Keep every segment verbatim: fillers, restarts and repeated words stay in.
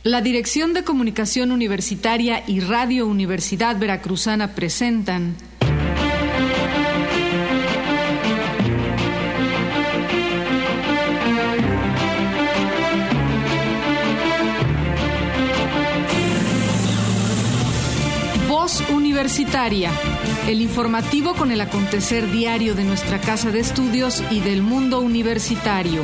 La Dirección de Comunicación Universitaria y Radio Universidad Veracruzana presentan Voz Universitaria, el informativo con el acontecer diario de nuestra casa de estudios y del mundo universitario.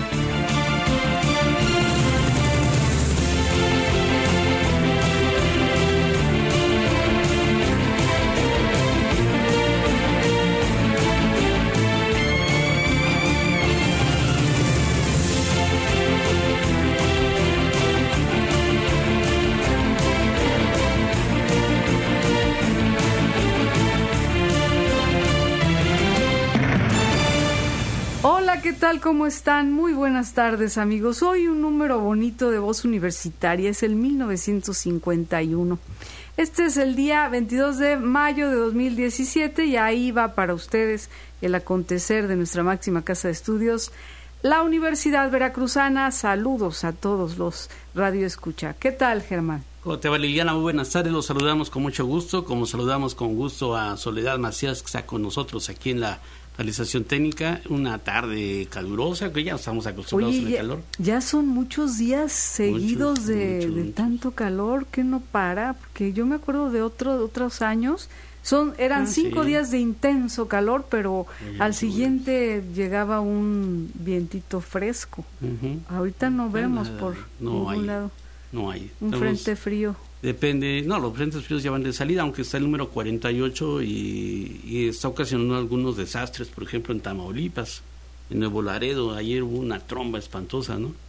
¿Qué tal? ¿Cómo están? Muy buenas tardes, amigos. Hoy un número bonito de Voz Universitaria, es el mil novecientos cincuenta y uno. Este es el día veintidós de mayo de dos mil diecisiete y ahí va para ustedes el acontecer de nuestra máxima casa de estudios, la Universidad Veracruzana. Saludos a todos los radioescucha. ¿Qué tal, Germán? ¿Cómo te va, Liliana? Muy buenas tardes, los saludamos con mucho gusto, como saludamos con gusto a Soledad Macías, que está con nosotros aquí en la realización técnica. Una tarde calurosa, que ya estamos acostumbrados Oye, al ya, calor. Ya son muchos días seguidos muchos, de, muchos, de muchos. tanto calor que no para, porque yo me acuerdo de otro, otros años, son eran ah, cinco sí. días de intenso calor, pero Oye, al siguiente bien. llegaba un vientito fresco. Uh-huh. Ahorita no vemos no, por no ningún hay, lado. No hay. Un Estamos, frente frío. Depende, no, los frentes fríos ya van de salida, aunque está el número cuarenta y ocho y, y está ocasionando algunos desastres, por ejemplo en Tamaulipas, en Nuevo Laredo, ayer hubo una tromba espantosa, ¿no?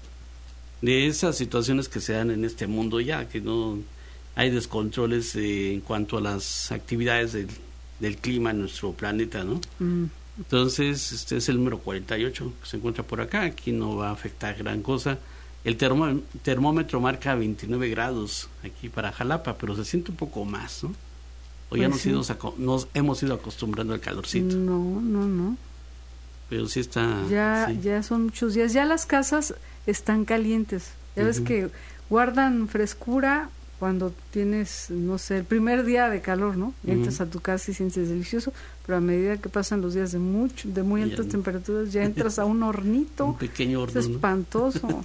De esas situaciones que se dan en este mundo ya, que no hay descontroles eh, en cuanto a las actividades del, del clima en nuestro planeta, ¿no? Mm. Entonces, este es el número cuarenta y ocho que se encuentra por acá, aquí no va a afectar gran cosa. El termó, termómetro marca veintinueve grados aquí para Jalapa, pero se siente un poco más, ¿no? O pues ya nos, sí. idos, nos hemos ido acostumbrando al calorcito. No, no, no. Pero sí está... Ya, sí. ya son muchos días. Ya las casas están calientes. Ya uh-huh. ves que guardan frescura cuando tienes, no sé, el primer día de calor, ¿no? Uh-huh. Entras a tu casa y sientes delicioso, pero a medida que pasan los días de mucho, de muy altas ya, temperaturas, ya entras a un hornito. Un pequeño horno. Es espantoso. ¿No?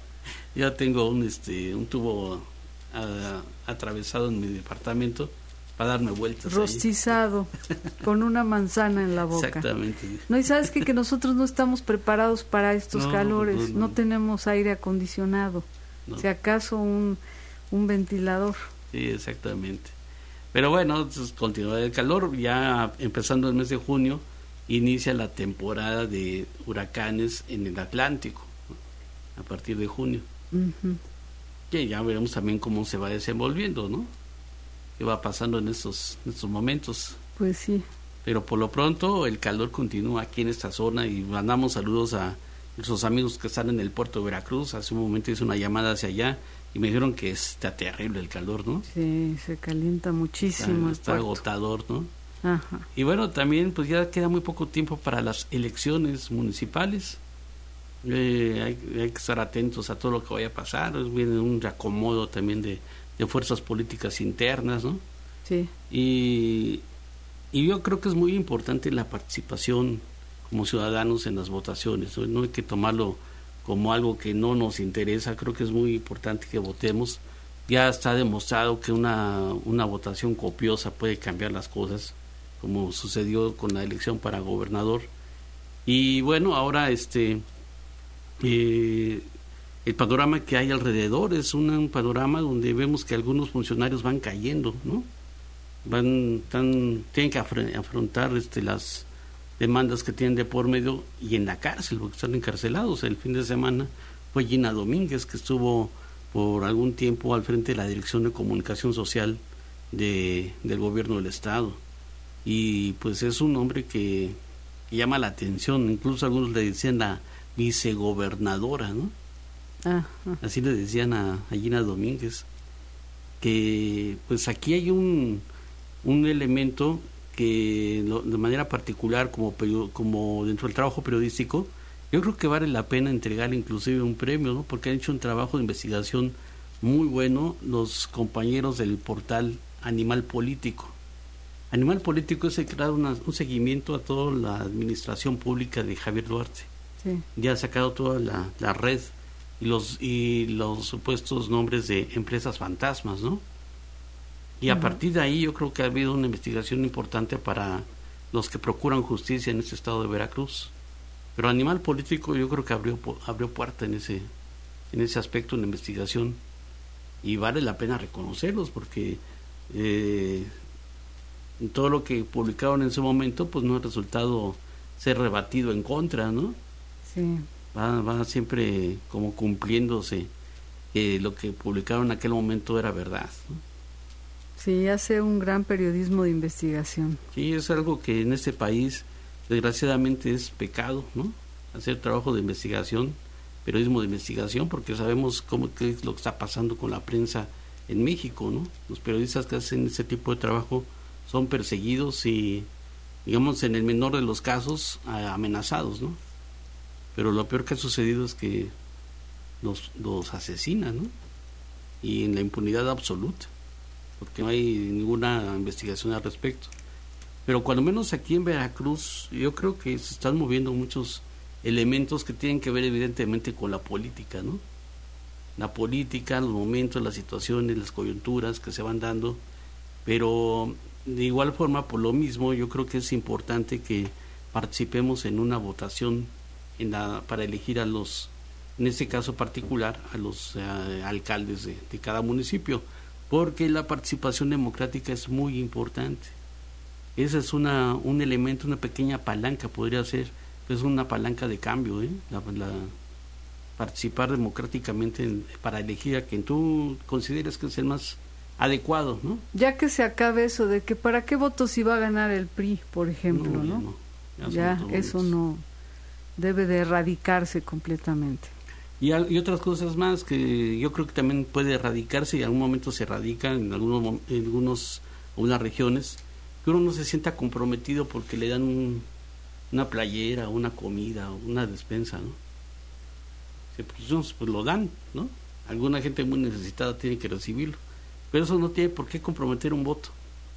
Ya tengo un este un tubo a, atravesado en mi departamento para darme vueltas. Rostizado, con una manzana en la boca. Exactamente. No, y sabes que, que nosotros no estamos preparados para estos no, calores, no, no. no tenemos aire acondicionado, no. Si acaso un, un ventilador. Sí, exactamente. Pero bueno, continúa el calor, ya empezando el mes de junio, inicia la temporada de huracanes en el Atlántico, ¿no? A partir de junio. Uh-huh. Que ya veremos también cómo se va desenvolviendo, ¿no? Qué va pasando en estos, en estos momentos. Pues sí. Pero por lo pronto el calor continúa aquí en esta zona y mandamos saludos a nuestros amigos que están en el puerto de Veracruz. Hace un momento hice una llamada hacia allá y me dijeron que está terrible el calor, ¿no? Sí, se calienta muchísimo. Está, está agotador, ¿no? Ajá. Y bueno, también pues ya queda muy poco tiempo para las elecciones municipales. Eh, hay, hay que estar atentos a todo lo que vaya a pasar. Viene un reacomodo también de, de fuerzas políticas internas, ¿no? Sí. Y, y yo creo que es muy importante la participación como ciudadanos en las votaciones, ¿no? No hay que tomarlo como algo que no nos interesa. Creo que es muy importante que votemos. Ya está demostrado que una, una votación copiosa puede cambiar las cosas, como sucedió con la elección para gobernador. Y bueno, ahora este... Eh, el panorama que hay alrededor es un, un panorama donde vemos que algunos funcionarios van cayendo, ¿no? Van tan, tienen que afre, afrontar este, las demandas que tienen de por medio y en la cárcel, porque están encarcelados. El fin de semana fue Gina Domínguez, que estuvo por algún tiempo al frente de la Dirección de Comunicación Social de, del gobierno del estado, y pues es un hombre que, que llama la atención. Incluso algunos le decían la vicegobernadora, ¿no? Ah, ah. Así le decían a, a Gina Domínguez. Que pues aquí hay un, un elemento que lo, de manera particular como, como dentro del trabajo periodístico, yo creo que vale la pena entregarle inclusive un premio, ¿no? Porque han hecho un trabajo de investigación muy bueno los compañeros del portal Animal Político. Animal Político es el crear una, un seguimiento a toda la administración pública de Javier Duarte. Sí. Ya ha sacado toda la, la red y los y los supuestos nombres de empresas fantasmas, ¿no? Y a uh-huh. partir de ahí yo creo que ha habido una investigación importante para los que procuran justicia en este estado de Veracruz. Pero Animal Político yo creo que abrió abrió puerta en ese en ese aspecto en la investigación, y vale la pena reconocerlos porque eh, todo lo que publicaron en ese momento pues no ha resultado ser rebatido en contra, ¿no? Sí. Va, va siempre como cumpliéndose que lo que publicaron en aquel momento era verdad, ¿no? Sí, hace un gran periodismo de investigación. Sí, es algo que en este país desgraciadamente es pecado, ¿no? Hacer trabajo de investigación, periodismo de investigación, porque sabemos cómo qué es lo que está pasando con la prensa en México, ¿no? Los periodistas que hacen ese tipo de trabajo son perseguidos y, digamos, en el menor de los casos, amenazados, ¿no? Pero lo peor que ha sucedido es que los, los asesinan, ¿no? Y en la impunidad absoluta, porque no hay ninguna investigación al respecto. Pero cuando menos aquí en Veracruz, yo creo que se están moviendo muchos elementos que tienen que ver evidentemente con la política, ¿no? La política, los momentos, las situaciones, las coyunturas que se van dando, pero de igual forma, por lo mismo, yo creo que es importante que participemos en una votación en la, para elegir a los, en este caso particular, a los eh, alcaldes de, de cada municipio, porque la participación democrática es muy importante. Ese es una un elemento, una pequeña palanca, podría ser, es una palanca de cambio, ¿eh? La, la, participar democráticamente en, para elegir a quien tú consideres que es el más adecuado, ¿no? Ya que se acabe eso de que para qué votos iba a ganar el P R I, por ejemplo, ¿no? ¿no? no. Ya, ya eso no debe de erradicarse completamente. Y, al, y otras cosas más que yo creo que también puede erradicarse y en algún momento se erradica en algunos en algunos unas regiones, que uno no se sienta comprometido porque le dan un, una playera, una comida, una despensa, ¿no? Que pues, pues lo dan, ¿no? Alguna gente muy necesitada tiene que recibirlo, pero eso no tiene por qué comprometer un voto.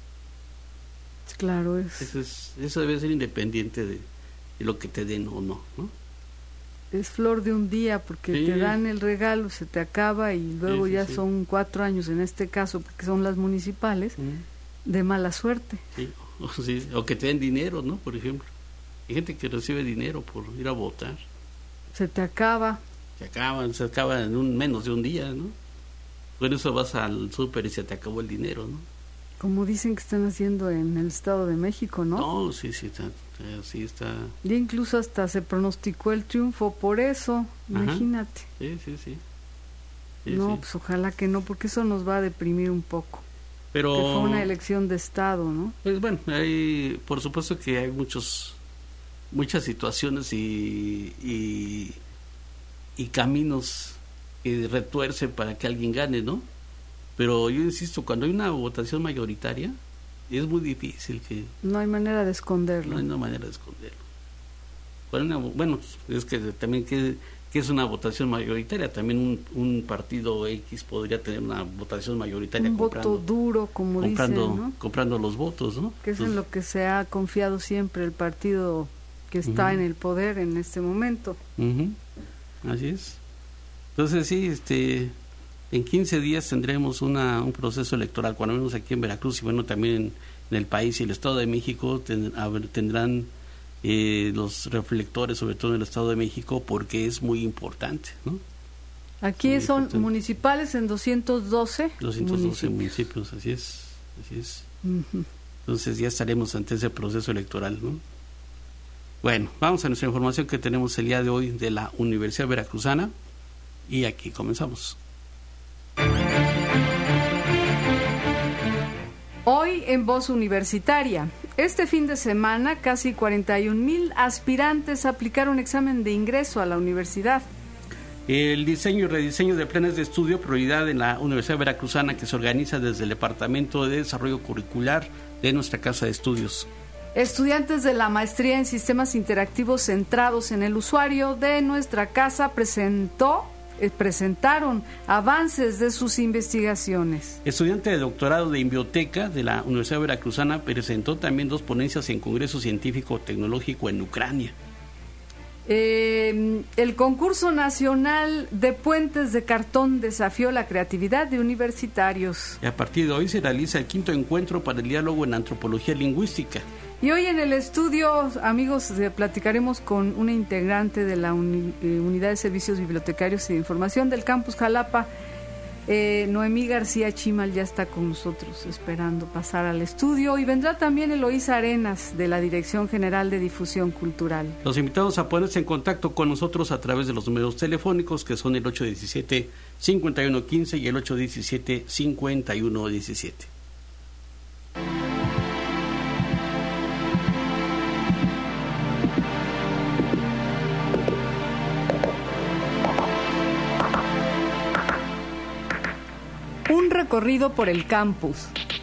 Claro, es eso, es, eso debe ser independiente de, de lo que te den o no, ¿no? Es flor de un día porque sí. Te dan el regalo, se te acaba y luego sí, sí, ya sí. Son cuatro años en este caso, porque son las municipales, mm. de mala suerte. Sí. O, sí. o que te den dinero, ¿no? Por ejemplo, hay gente que recibe dinero por ir a votar. Se te acaba. Se acaba, se acaba en un, menos de un día, ¿no? Por eso vas al súper y se te acabó el dinero, ¿no? Como dicen que están haciendo en el Estado de México, ¿no? No, sí, sí, está, sí está. Y incluso hasta se pronosticó el triunfo por eso, ajá. Imagínate. Sí, sí, sí. sí no, sí. Pues ojalá que no, porque eso nos va a deprimir un poco. Pero que fue una elección de Estado, ¿no? Pues bueno, hay, por supuesto que hay muchos, muchas situaciones y, y, y caminos que retuercen para que alguien gane, ¿no? Pero yo insisto, cuando hay una votación mayoritaria, es muy difícil que... No hay manera de esconderlo. No hay una manera de esconderlo. Una, bueno, es que también que, que es una votación mayoritaria, también un, un partido X podría tener una votación mayoritaria. Un comprando, voto duro, como comprando, dicen, ¿no? Comprando los votos, ¿no? Que es en lo que se ha confiado siempre el partido que está uh-huh. en el poder en este momento. Uh-huh. Así es. Entonces sí, este... en quince días tendremos una, un proceso electoral, cuando menos aquí en Veracruz y bueno, también en, en el país y el Estado de México ten, a ver, tendrán eh, los reflectores, sobre todo en el Estado de México, porque es muy importante, ¿no? Aquí muy son importante. Municipales en doscientos doce doscientos doce municipios, municipios así es, así es. Uh-huh. Entonces ya estaremos ante ese proceso electoral, ¿no? Bueno, vamos a nuestra información que tenemos el día de hoy de la Universidad Veracruzana y aquí comenzamos. Hoy en Voz Universitaria, este fin de semana casi cuarenta y un mil aspirantes aplicaron examen de ingreso a la universidad. El diseño y rediseño de planes de estudio, prioridad en la Universidad Veracruzana, que se organiza desde el Departamento de Desarrollo Curricular de nuestra Casa de Estudios. Estudiantes de la maestría en sistemas interactivos centrados en el usuario de nuestra casa presentó eh, presentaron avances de sus investigaciones. Estudiante de doctorado de biblioteca de la Universidad Veracruzana presentó también dos ponencias en Congreso Científico Tecnológico en Ucrania. Eh, el concurso nacional de puentes de cartón desafió la creatividad de universitarios. Y a partir de hoy se realiza el quinto encuentro para el diálogo en antropología lingüística. Y hoy en el estudio, amigos, platicaremos con una integrante de la uni, eh, Unidad de Servicios Bibliotecarios y de Información del Campus Jalapa. Eh, Noemí García Chimal ya está con nosotros esperando pasar al estudio, y vendrá también Eloísa Arenas de la Dirección General de Difusión Cultural. Los invitamos a ponerse en contacto con nosotros a través de los números telefónicos que son el ocho uno siete, cinco uno uno cinco y el ocho uno siete, cinco uno uno siete. Un recorrido por el campus.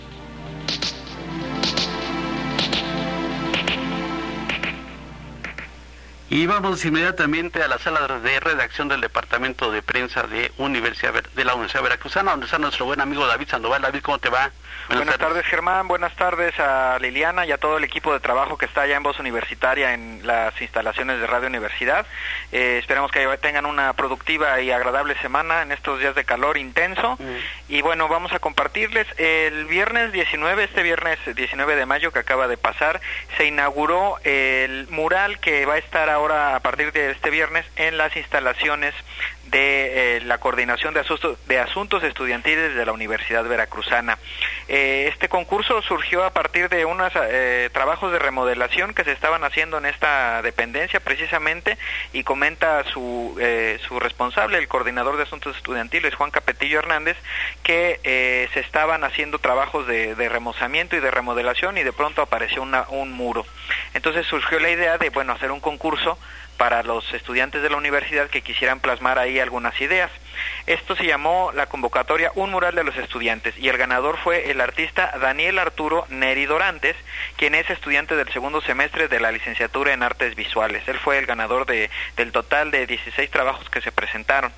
Y vamos inmediatamente a la sala de redacción del Departamento de Prensa de Universidad de la Universidad Veracruzana, donde está nuestro buen amigo David Sandoval. David, ¿cómo te va? Buenas, Buenas tardes. tardes, Germán. Buenas tardes a Liliana y a todo el equipo de trabajo que está allá en Voz Universitaria en las instalaciones de Radio Universidad. Eh, esperemos que tengan una productiva y agradable semana en estos días de calor intenso. Mm. Y bueno, vamos a compartirles. El viernes diecinueve, este viernes diecinueve de mayo que acaba de pasar, se inauguró el mural que va a estar ahora a partir de este viernes en las instalaciones de eh, la Coordinación de Asuntos, de Asuntos Estudiantiles de la Universidad Veracruzana. Eh, este concurso surgió a partir de unos eh, trabajos de remodelación que se estaban haciendo en esta dependencia precisamente, y comenta su eh, su responsable, el coordinador de Asuntos Estudiantiles, Juan Capetillo Hernández, que eh, se estaban haciendo trabajos de, de remozamiento y de remodelación, y de pronto apareció una, un muro. Entonces surgió la idea de, bueno, hacer un concurso para los estudiantes de la universidad que quisieran plasmar ahí algunas ideas. Esto se llamó la convocatoria Un Mural de los Estudiantes, y el ganador fue el artista Daniel Arturo Neri Dorantes, quien es estudiante del segundo semestre de la licenciatura en Artes Visuales. Él fue el ganador de, del total de dieciséis trabajos que se presentaron.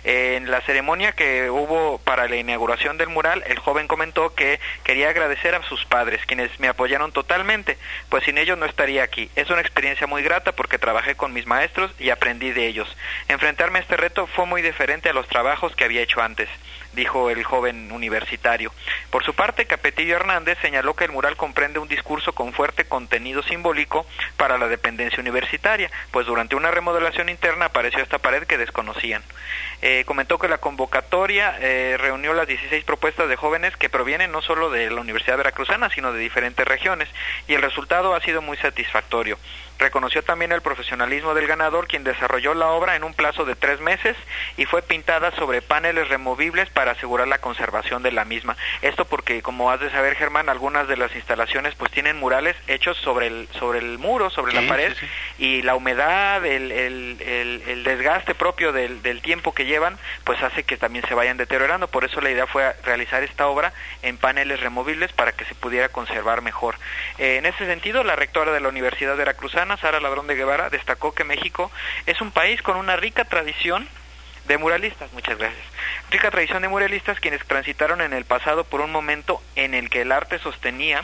En la ceremonia que hubo para la inauguración del mural, el joven comentó que quería agradecer a sus padres, quienes me apoyaron totalmente, pues sin ellos no estaría aquí. Es una experiencia muy grata porque trabajé con mis maestros y aprendí de ellos. Enfrentarme a este reto fue muy diferente a los trabajos que había hecho antes, dijo el joven universitario. Por su parte, Capetillo Hernández señaló que el mural comprende un discurso con fuerte contenido simbólico para la dependencia universitaria, pues durante una remodelación interna apareció esta pared que desconocían. Eh, comentó que la convocatoria eh, reunió las dieciséis propuestas de jóvenes que provienen no solo de la Universidad Veracruzana, sino de diferentes regiones, y el resultado ha sido muy satisfactorio. Reconoció también el profesionalismo del ganador, quien desarrolló la obra en un plazo de tres meses y fue pintada sobre paneles removibles para asegurar la conservación de la misma. Esto porque, como has de saber, Germán, algunas de las instalaciones pues tienen murales hechos sobre el sobre el muro, sobre sí, la pared, sí, sí. Y la humedad, el, el, el, el desgaste propio del, del tiempo que llevan, pues hace que también se vayan deteriorando. Por eso la idea fue realizar esta obra en paneles removibles para que se pudiera conservar mejor. Eh, en ese sentido, la rectora de la Universidad Veracruzana, Sara Ladrón de Guevara, destacó que México es un país con una rica tradición de muralistas, muchas gracias, rica tradición de muralistas quienes transitaron en el pasado por un momento en el que el arte sostenía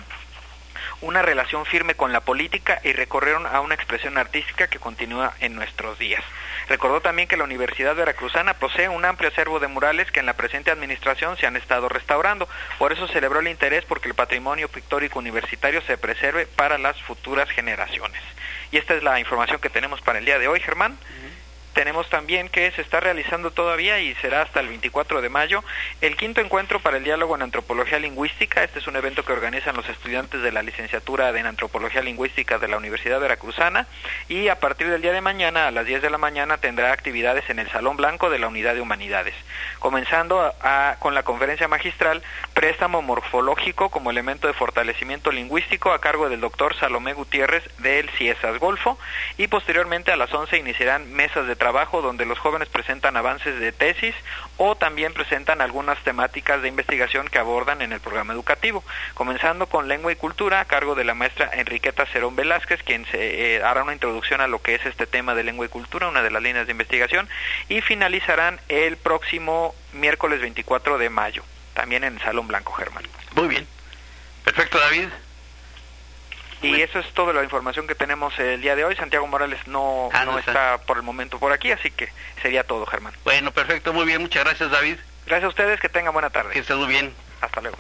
una relación firme con la política y recorrieron a una expresión artística que continúa en nuestros días. Recordó también que la Universidad Veracruzana posee un amplio acervo de murales que en la presente administración se han estado restaurando. Por eso celebró el interés porque el patrimonio pictórico universitario se preserve para las futuras generaciones. Y esta es la información que tenemos para el día de hoy, Germán. Uh-huh. Tenemos también que se está realizando todavía y será hasta el veinticuatro de mayo el quinto encuentro para el diálogo en antropología lingüística. Este es un evento que organizan los estudiantes de la licenciatura en antropología lingüística de la Universidad Veracruzana, y a partir del día de mañana a las diez de la mañana tendrá actividades en el Salón Blanco de la Unidad de Humanidades, comenzando a, a, con la conferencia magistral Préstamo Morfológico como elemento de fortalecimiento lingüístico a cargo del doctor Salomé Gutiérrez del CIESAS Golfo, y posteriormente a las once iniciarán mesas de trabajo donde los jóvenes presentan avances de tesis o también presentan algunas temáticas de investigación que abordan en el programa educativo, comenzando con lengua y cultura a cargo de la maestra Enriqueta Cerón Velázquez, quien se, eh, hará una introducción a lo que es este tema de lengua y cultura, una de las líneas de investigación, y finalizarán el próximo miércoles veinticuatro de mayo, también en el Salón Blanco, Germán. Muy bien, perfecto, David. Y eso es toda la información que tenemos el día de hoy. Santiago Morales no, ah, no, no está. está por el momento por aquí, así que sería todo, Germán. Bueno, perfecto, muy bien, muchas gracias, David. Gracias a ustedes, que tengan buena tarde. Que estés muy bien. Hasta luego.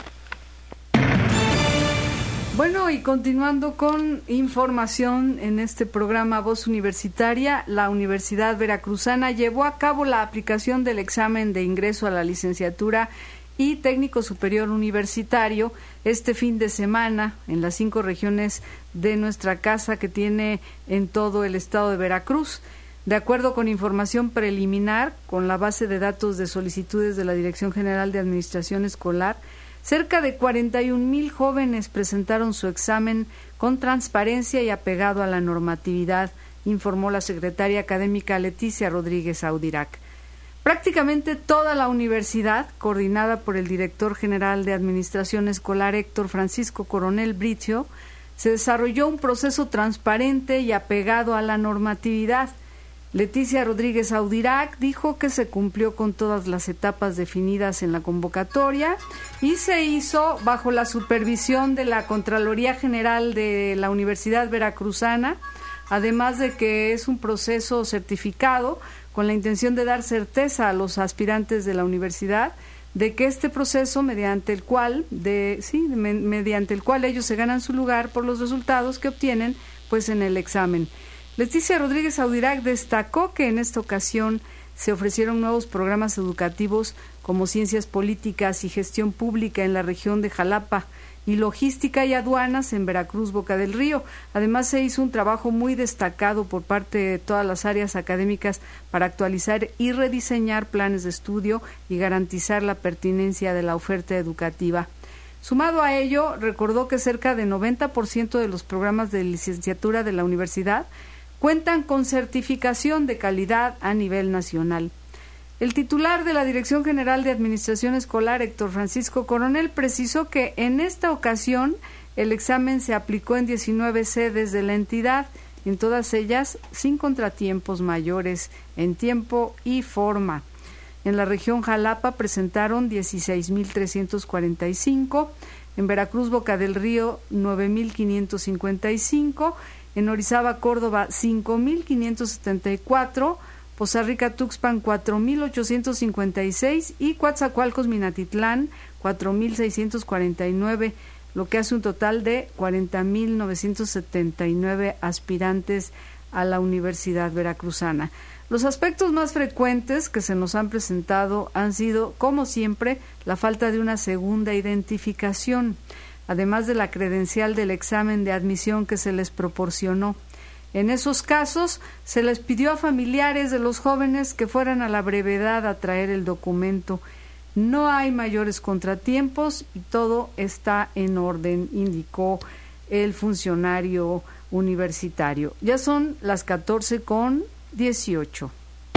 Bueno, y continuando con información en este programa Voz Universitaria, la Universidad Veracruzana llevó a cabo la aplicación del examen de ingreso a la licenciatura y técnico superior universitario este fin de semana en las cinco regiones de nuestra casa que tiene en todo el estado de Veracruz. De acuerdo con información preliminar, con la base de datos de solicitudes de la Dirección General de Administración Escolar, cerca de cuarenta y un mil jóvenes presentaron su examen con transparencia y apegado a la normatividad, informó la secretaria académica Leticia Rodríguez Audirac. Prácticamente toda la universidad, coordinada por el director general de Administración Escolar Héctor Francisco Coronel Bricio, se desarrolló un proceso transparente y apegado a la normatividad. Leticia Rodríguez Audirac dijo que se cumplió con todas las etapas definidas en la convocatoria y se hizo bajo la supervisión de la Contraloría General de la Universidad Veracruzana, además de que es un proceso certificado con la intención de dar certeza a los aspirantes de la universidad de que este proceso mediante el cual de sí me, mediante el cual ellos se ganan su lugar por los resultados que obtienen pues en el examen. Leticia Rodríguez Audirac destacó que en esta ocasión se ofrecieron nuevos programas educativos como Ciencias Políticas y Gestión Pública en la región de Jalapa y Logística y Aduanas en Veracruz, Boca del Río. Además, se hizo un trabajo muy destacado por parte de todas las áreas académicas para actualizar y rediseñar planes de estudio y garantizar la pertinencia de la oferta educativa. Sumado a ello, recordó que cerca del noventa por ciento de los programas de licenciatura de la universidad cuentan con certificación de calidad a nivel nacional. El titular de la Dirección General de Administración Escolar, Héctor Francisco Coronel, precisó que en esta ocasión el examen se aplicó en diecinueve sedes de la entidad, en todas ellas sin contratiempos mayores en tiempo y forma. En la región Jalapa presentaron dieciséis mil trescientos cuarenta y cinco, en Veracruz, Boca del Río, nueve mil quinientos cincuenta y cinco, en Orizaba, Córdoba, cinco mil quinientos setenta y cuatro, Poza Rica, Tuxpan, cuatro mil ochocientos cincuenta y seis y Coatzacoalcos, Minatitlán, cuatro mil seiscientos cuarenta y nueve, lo que hace un total de cuarenta mil novecientos setenta y nueve aspirantes a la Universidad Veracruzana. Los aspectos más frecuentes que se nos han presentado han sido, como siempre, la falta de una segunda identificación, además de la credencial del examen de admisión que se les proporcionó. En esos casos, se les pidió a familiares de los jóvenes que fueran a la brevedad a traer el documento. No hay mayores contratiempos y todo está en orden, indicó el funcionario universitario. Ya son las catorce con dieciocho.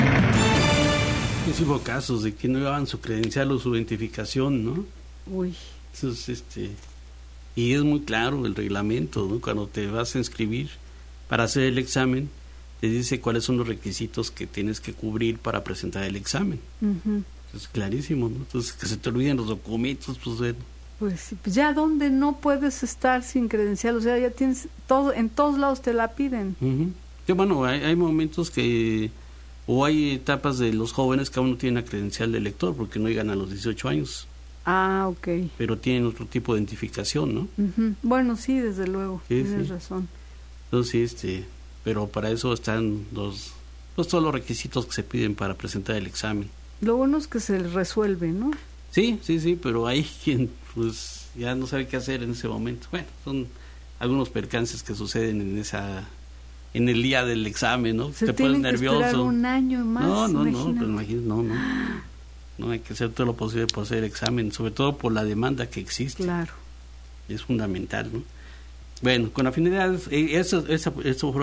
Pues hubo casos de que no llevaban su credencial o su identificación, ¿no? Uy. Entonces, este, y es muy claro el reglamento, ¿no? Cuando te vas a inscribir para hacer el examen, te dice cuáles son los requisitos que tienes que cubrir para presentar el examen. Uh-huh. Es clarísimo, ¿no? Entonces, que se te olviden los documentos, pues bueno. Pues ya donde no puedes estar sin credencial, o sea, ya tienes todo, en todos lados te la piden. Uh-huh. Que bueno, hay, hay momentos que, o hay etapas de los jóvenes que aún no tienen la credencial de lector porque no llegan a los dieciocho años. Ah, ok. Pero tienen otro tipo de identificación, ¿no? Uh-huh. Bueno, sí, desde luego, sí, tienes sí. razón. Entonces, este, pero para eso están los, pues todos los requisitos que se piden para presentar el examen. Lo bueno es que se resuelve, ¿no? Sí, sí, sí, pero hay quien, pues, ya no sabe qué hacer en ese momento. Bueno, son algunos percances que suceden en esa, en el día del examen, ¿no? Se te tienen pones que nervioso. esperar un año más. No, no, imagínate. no, pues, imagínate, no, no. No hay que hacer todo lo posible por hacer el examen, sobre todo por la demanda que existe. Claro. Es fundamental, ¿no? Bueno, con la finalidad, eso, eso, eso fueron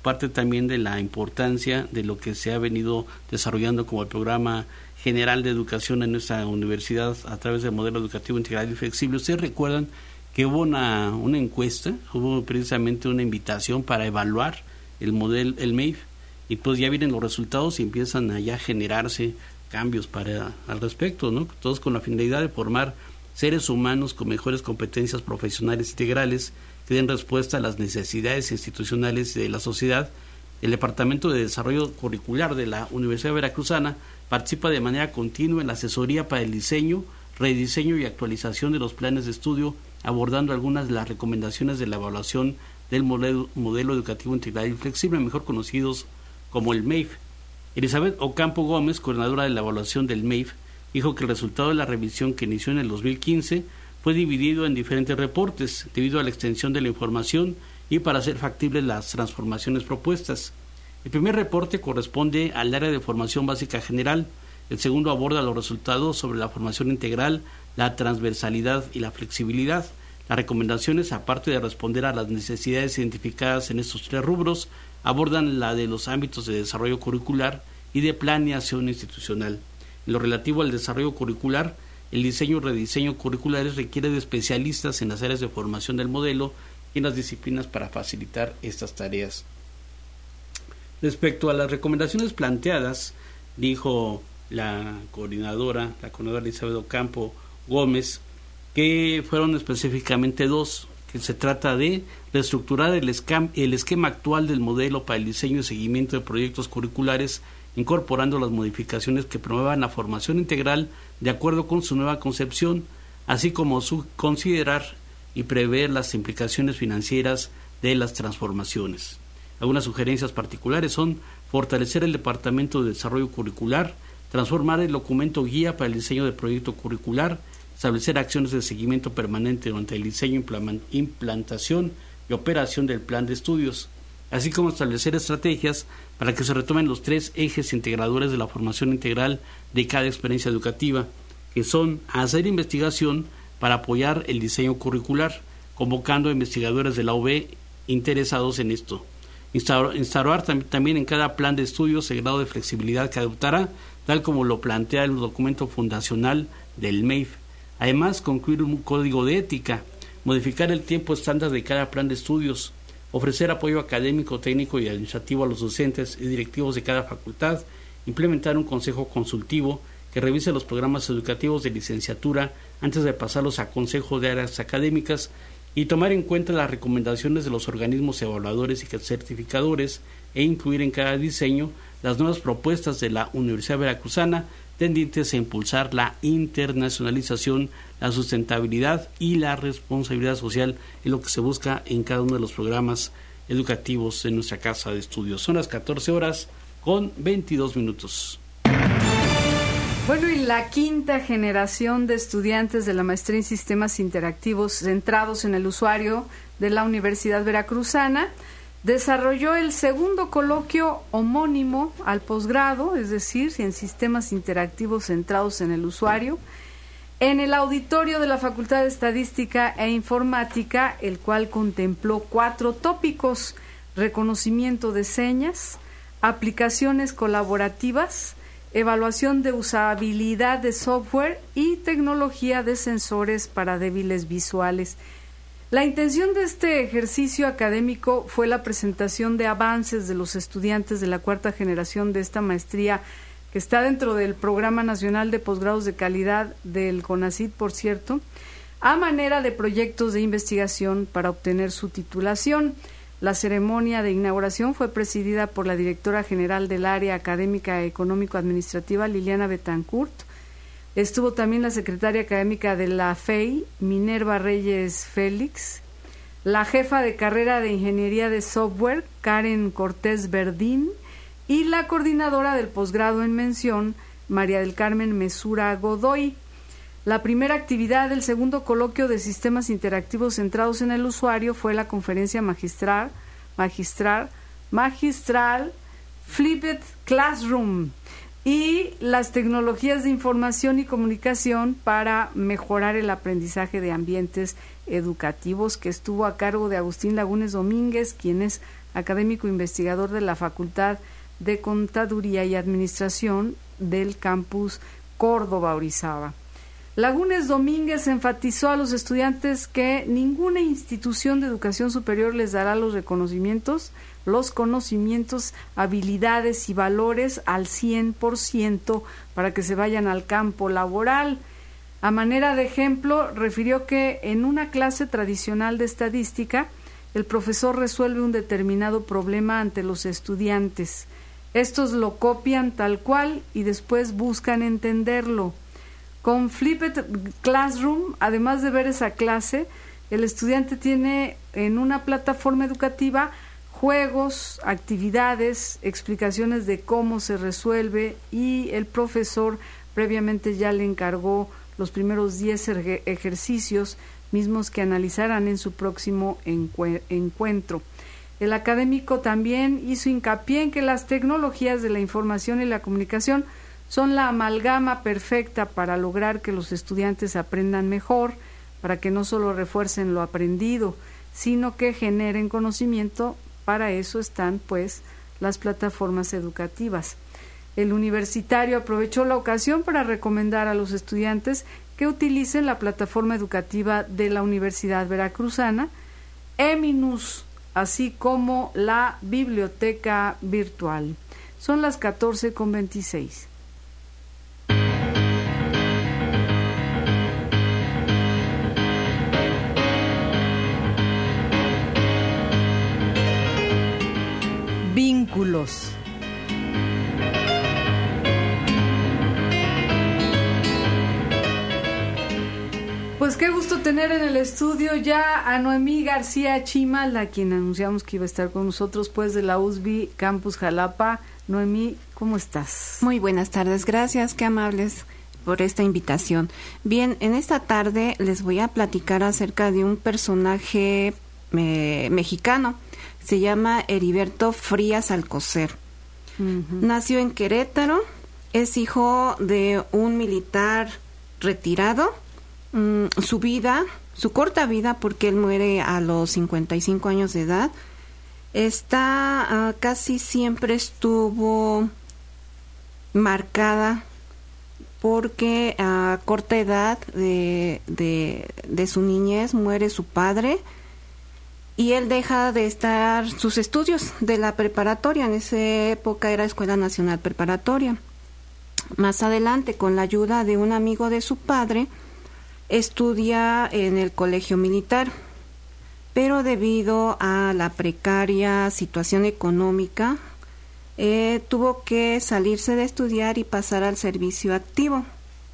parte también de la importancia de lo que se ha venido desarrollando como el programa general de educación en nuestra universidad a través del modelo educativo integral y flexible. Ustedes recuerdan que hubo una, una encuesta, hubo precisamente una invitación para evaluar el modelo, el M E I F, y pues ya vienen los resultados y empiezan a ya generarse cambios para al respecto, ¿no? Todos con la finalidad de formar seres humanos con mejores competencias profesionales integrales que den respuesta a las necesidades institucionales de la sociedad. El Departamento de Desarrollo Curricular de la Universidad Veracruzana participa de manera continua en la asesoría para el diseño, rediseño y actualización de los planes de estudio, abordando algunas de las recomendaciones de la evaluación del modelo, modelo educativo integral y flexible, mejor conocidos como el M E I F. Elizabeth Ocampo Gómez, coordinadora de la evaluación del M E I F, dijo que el resultado de la revisión que inició en el dos mil quince fue dividido en diferentes reportes debido a la extensión de la información y para hacer factibles las transformaciones propuestas. El primer reporte corresponde al área de formación básica general, el segundo aborda los resultados sobre la formación integral, la transversalidad y la flexibilidad. Las recomendaciones, aparte de responder a las necesidades identificadas en estos tres rubros, abordan la de los ámbitos de desarrollo curricular y de planeación institucional. En lo relativo al desarrollo curricular, el diseño y rediseño curriculares requiere de especialistas en las áreas de formación del modelo y en las disciplinas para facilitar estas tareas. Respecto a las recomendaciones planteadas, dijo la coordinadora, la coordinadora Elizabeth Ocampo Gómez, que fueron específicamente dos, que se trata de reestructurar el, escam, el esquema actual del modelo para el diseño y seguimiento de proyectos curriculares, incorporando las modificaciones que promuevan la formación integral de acuerdo con su nueva concepción, así como su considerar y prever las implicaciones financieras de las transformaciones. Algunas sugerencias particulares son fortalecer el Departamento de Desarrollo Curricular, transformar el documento guía para el diseño del proyecto curricular, establecer acciones de seguimiento permanente durante el diseño, implantación y operación del plan de estudios, así como establecer estrategias para que se retomen los tres ejes integradores de la formación integral de cada experiencia educativa, que son hacer investigación para apoyar el diseño curricular, convocando a investigadores de la U B interesados en esto, instaurar, instaurar tam, también en cada plan de estudios el grado de flexibilidad que adoptará, tal como lo plantea el documento fundacional del M E I F. Además, concluir un código de ética, modificar el tiempo estándar de cada plan de estudios, ofrecer apoyo académico, técnico y administrativo a los docentes y directivos de cada facultad, implementar un consejo consultivo que revise los programas educativos de licenciatura antes de pasarlos a consejo de áreas académicas y tomar en cuenta las recomendaciones de los organismos evaluadores y certificadores e incluir en cada diseño las nuevas propuestas de la Universidad Veracruzana tendientes a impulsar la internacionalización, la sustentabilidad y la responsabilidad social, es lo que se busca en cada uno de los programas educativos de nuestra casa de estudios. Son las catorce horas con veintidós minutos. Bueno, y la quinta generación de estudiantes de la maestría en sistemas interactivos centrados en el usuario de la Universidad Veracruzana desarrolló el segundo coloquio homónimo al posgrado, es decir, en sistemas interactivos centrados en el usuario, en el auditorio de la Facultad de Estadística e Informática, el cual contempló cuatro tópicos: reconocimiento de señas, aplicaciones colaborativas, evaluación de usabilidad de software y tecnología de sensores para débiles visuales. La intención de este ejercicio académico fue la presentación de avances de los estudiantes de la cuarta generación de esta maestría, que está dentro del Programa Nacional de Posgrados de Calidad del CONACYT, por cierto, a manera de proyectos de investigación para obtener su titulación. La ceremonia de inauguración fue presidida por la directora general del área académica económico-administrativa, Liliana Betancourt. Estuvo también la secretaria académica de la F E I, Minerva Reyes Félix, la jefa de carrera de Ingeniería de Software, Karen Cortés Verdín, y la coordinadora del posgrado en mención, María del Carmen Mesura Godoy. La primera actividad del segundo coloquio de sistemas interactivos centrados en el usuario fue la conferencia magistral, magistral, magistral Flipped Classroom y las tecnologías de información y comunicación para mejorar el aprendizaje de ambientes educativos, que estuvo a cargo de Agustín Lagunes Domínguez, quien es académico investigador de la Facultad de Contaduría y Administración del campus Córdoba Orizaba. Lagunes Domínguez enfatizó a los estudiantes que ninguna institución de educación superior les dará los reconocimientos, los conocimientos, habilidades y valores al cien por ciento para que se vayan al campo laboral. A manera de ejemplo, refirió que en una clase tradicional de estadística, el profesor resuelve un determinado problema ante los estudiantes. Estos lo copian tal cual y después buscan entenderlo. Con Flipped Classroom, además de ver esa clase, el estudiante tiene en una plataforma educativa juegos, actividades, explicaciones de cómo se resuelve y el profesor previamente ya le encargó los primeros diez ejercicios mismos que analizarán en su próximo encuentro. El académico también hizo hincapié en que las tecnologías de la información y la comunicación son la amalgama perfecta para lograr que los estudiantes aprendan mejor, para que no solo refuercen lo aprendido, sino que generen conocimiento. Para eso están, pues, las plataformas educativas. El universitario aprovechó la ocasión para recomendar a los estudiantes que utilicen la plataforma educativa de la Universidad Veracruzana, Eminus, así como la biblioteca virtual. Son las catorce con veintiséis. Vínculos. Pues qué gusto tener en el estudio ya a Noemí García Chimal, a quien anunciamos que iba a estar con nosotros, pues, de la U S B Campus Jalapa. Noemí, ¿cómo estás? Muy buenas tardes, gracias, qué amables por esta invitación. Bien, en esta tarde les voy a platicar acerca de un personaje eh, mexicano. Se llama Heriberto Frías Alcocer. Uh-huh. Nació en Querétaro, es hijo de un militar retirado. Mm, su vida, su corta vida, porque él muere a los cincuenta y cinco años de edad, está uh, casi siempre estuvo marcada porque a corta edad de, de, de su niñez muere su padre y él deja de estar sus estudios de la preparatoria. En esa época era Escuela Nacional Preparatoria. Más adelante, con la ayuda de un amigo de su padre, estudia en el colegio militar, pero debido a la precaria situación económica, eh, tuvo que salirse de estudiar y pasar al servicio activo.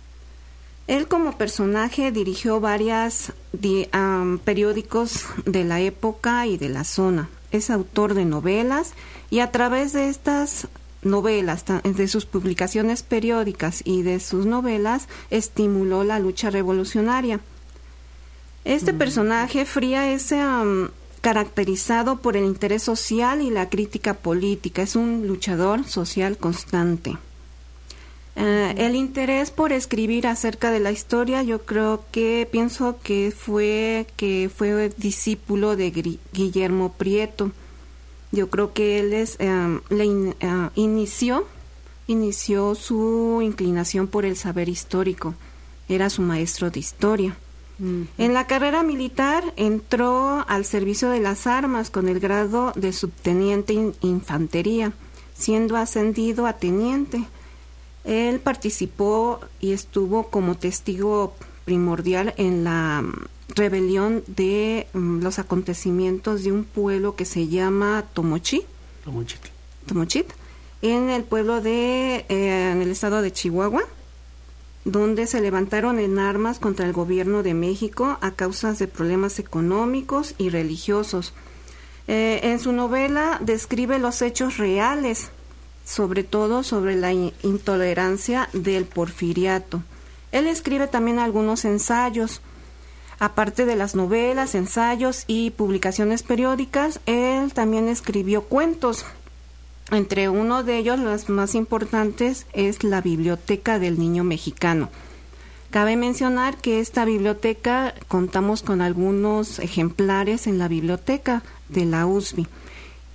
Él como personaje dirigió varios um, periódicos de la época y de la zona. Es autor de novelas y a través de estas novelas, de sus publicaciones periódicas y de sus novelas, estimuló la lucha revolucionaria. Este mm. personaje Fría es um, caracterizado por el interés social y la crítica política. Es un luchador social constante. Uh, el interés por escribir acerca de la historia, yo creo que pienso que fue que fue discípulo de Gri- Guillermo Prieto. Yo creo que él es um, le in, uh, inició inició su inclinación por el saber histórico. Era su maestro de historia. Uh-huh. En la carrera militar entró al servicio de las armas con el grado de subteniente in infantería, siendo ascendido a teniente. Él participó y estuvo como testigo primordial en la rebelión de um, los acontecimientos de un pueblo que se llama Tomochi, Tomochit, Tomochit en el pueblo de, eh, en el estado de Chihuahua, donde se levantaron en armas contra el gobierno de México a causa de problemas económicos y religiosos. Eh, en su novela describe los hechos reales, sobre todo sobre la in- intolerancia del porfiriato. Él escribe también algunos ensayos. Aparte de las novelas, ensayos y publicaciones periódicas, él también escribió cuentos. Entre uno de ellos, los más importantes, es la Biblioteca del Niño Mexicano. Cabe mencionar que esta biblioteca contamos con algunos ejemplares en la biblioteca de la U S B I.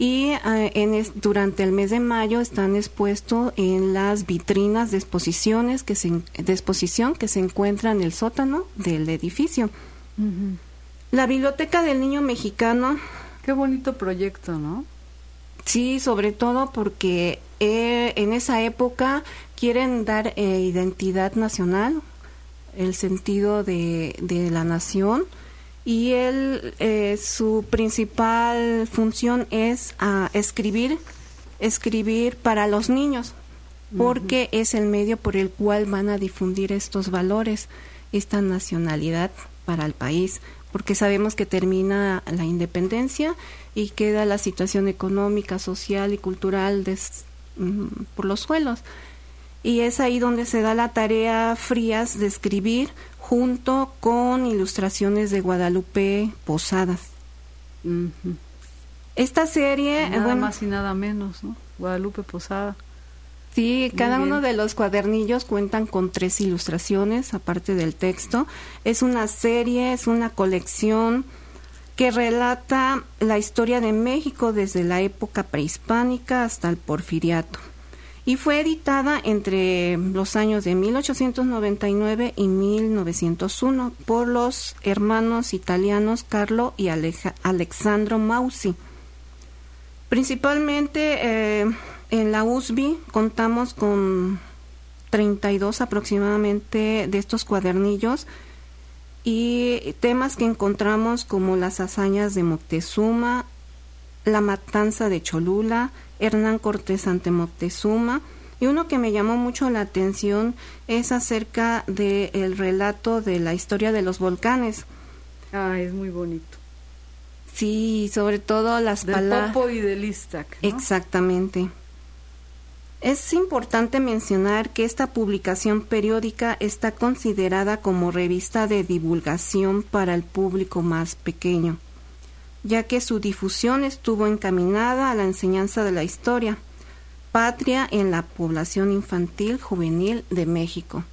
y eh, en es, durante el mes de mayo están expuestos en las vitrinas de exposiciones que se, de exposición que se encuentran en el sótano del edificio. Uh-huh. La Biblioteca del Niño Mexicano. Qué bonito proyecto, ¿no? Sí, sobre todo porque eh, en esa época quieren dar eh, identidad nacional, el sentido de, de la nación, y él, eh, su principal función es uh, escribir, escribir para los niños, porque uh-huh. es el medio por el cual van a difundir estos valores, esta nacionalidad para el país, porque sabemos que termina la independencia y queda la situación económica, social y cultural des, um, por los suelos. Y es ahí donde se da la tarea Frías de escribir junto con ilustraciones de Guadalupe Posadas. Uh-huh. Esta serie... Nada bueno, más y nada menos, ¿no? Guadalupe Posada. Sí, Muy cada bien. uno de los cuadernillos cuentan con tres ilustraciones, aparte del texto. Es una serie, es una colección que relata la historia de México desde la época prehispánica hasta el porfiriato. Y fue editada entre los años de mil ochocientos noventa y nueve y mil novecientos uno por los hermanos italianos Carlo y Aleja, Alexandro Mausi. Principalmente eh, en la U S B I contamos con treinta y dos aproximadamente de estos cuadernillos y temas que encontramos como las hazañas de Moctezuma, la matanza de Cholula, Hernán Cortés ante Moctezuma, y uno que me llamó mucho la atención es acerca del relato de la historia de los volcanes. Ah, es muy bonito. Sí, sobre todo las del palabras. Popo y del Iztac, ¿no? Exactamente. Es importante mencionar que esta publicación periódica está considerada como revista de divulgación para el público más pequeño, ya que su difusión estuvo encaminada a la enseñanza de la historia, patria en la población infantil juvenil de México.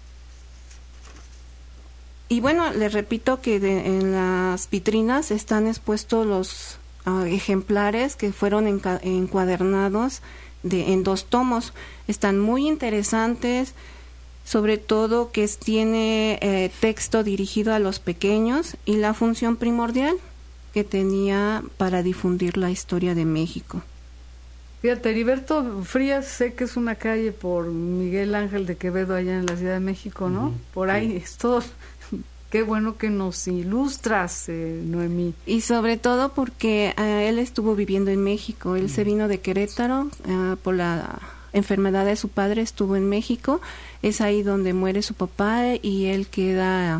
Y bueno, les repito que de, en las vitrinas están expuestos los uh, ejemplares que fueron enca- encuadernados de, en dos tomos. Están muy interesantes, sobre todo que es, tiene eh, texto dirigido a los pequeños y la función primordial que tenía para difundir la historia de México. Fíjate, Heriberto Frías, sé que es una calle por Miguel Ángel de Quevedo allá en la Ciudad de México, ¿no? Uh-huh. Por ahí sí. Es todo. Qué bueno que nos ilustras, eh, Noemí. Y sobre todo porque uh, él estuvo viviendo en México. Él uh-huh. se vino de Querétaro uh, por la enfermedad de su padre, estuvo en México. Es ahí donde muere su papá y él queda...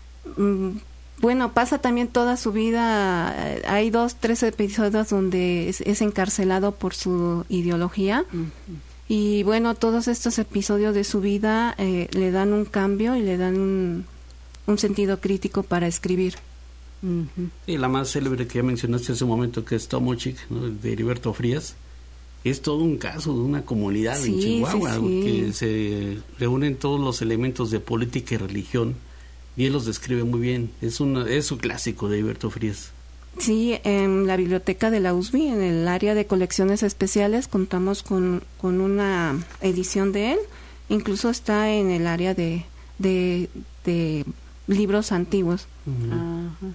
Um, bueno, pasa también toda su vida. Hay dos, tres episodios donde es, es encarcelado por su ideología. Uh-huh. Y bueno, todos estos episodios de su vida eh, le dan un cambio y le dan un... un sentido crítico para escribir. Uh-huh. Y la más célebre que ya mencionaste hace un momento, que es Tomochic, ¿no? De Heriberto Frías, es todo un caso de una comunidad sí, en Chihuahua, sí, sí. que se reúnen todos los elementos de política y religión, y él los describe muy bien. Es, una, es un clásico de Heriberto Frías. Sí, en la biblioteca de la U S B I, en el área de colecciones especiales, contamos con, con una edición de él, incluso está en el área de, de, de libros antiguos. Uh-huh. Ajá.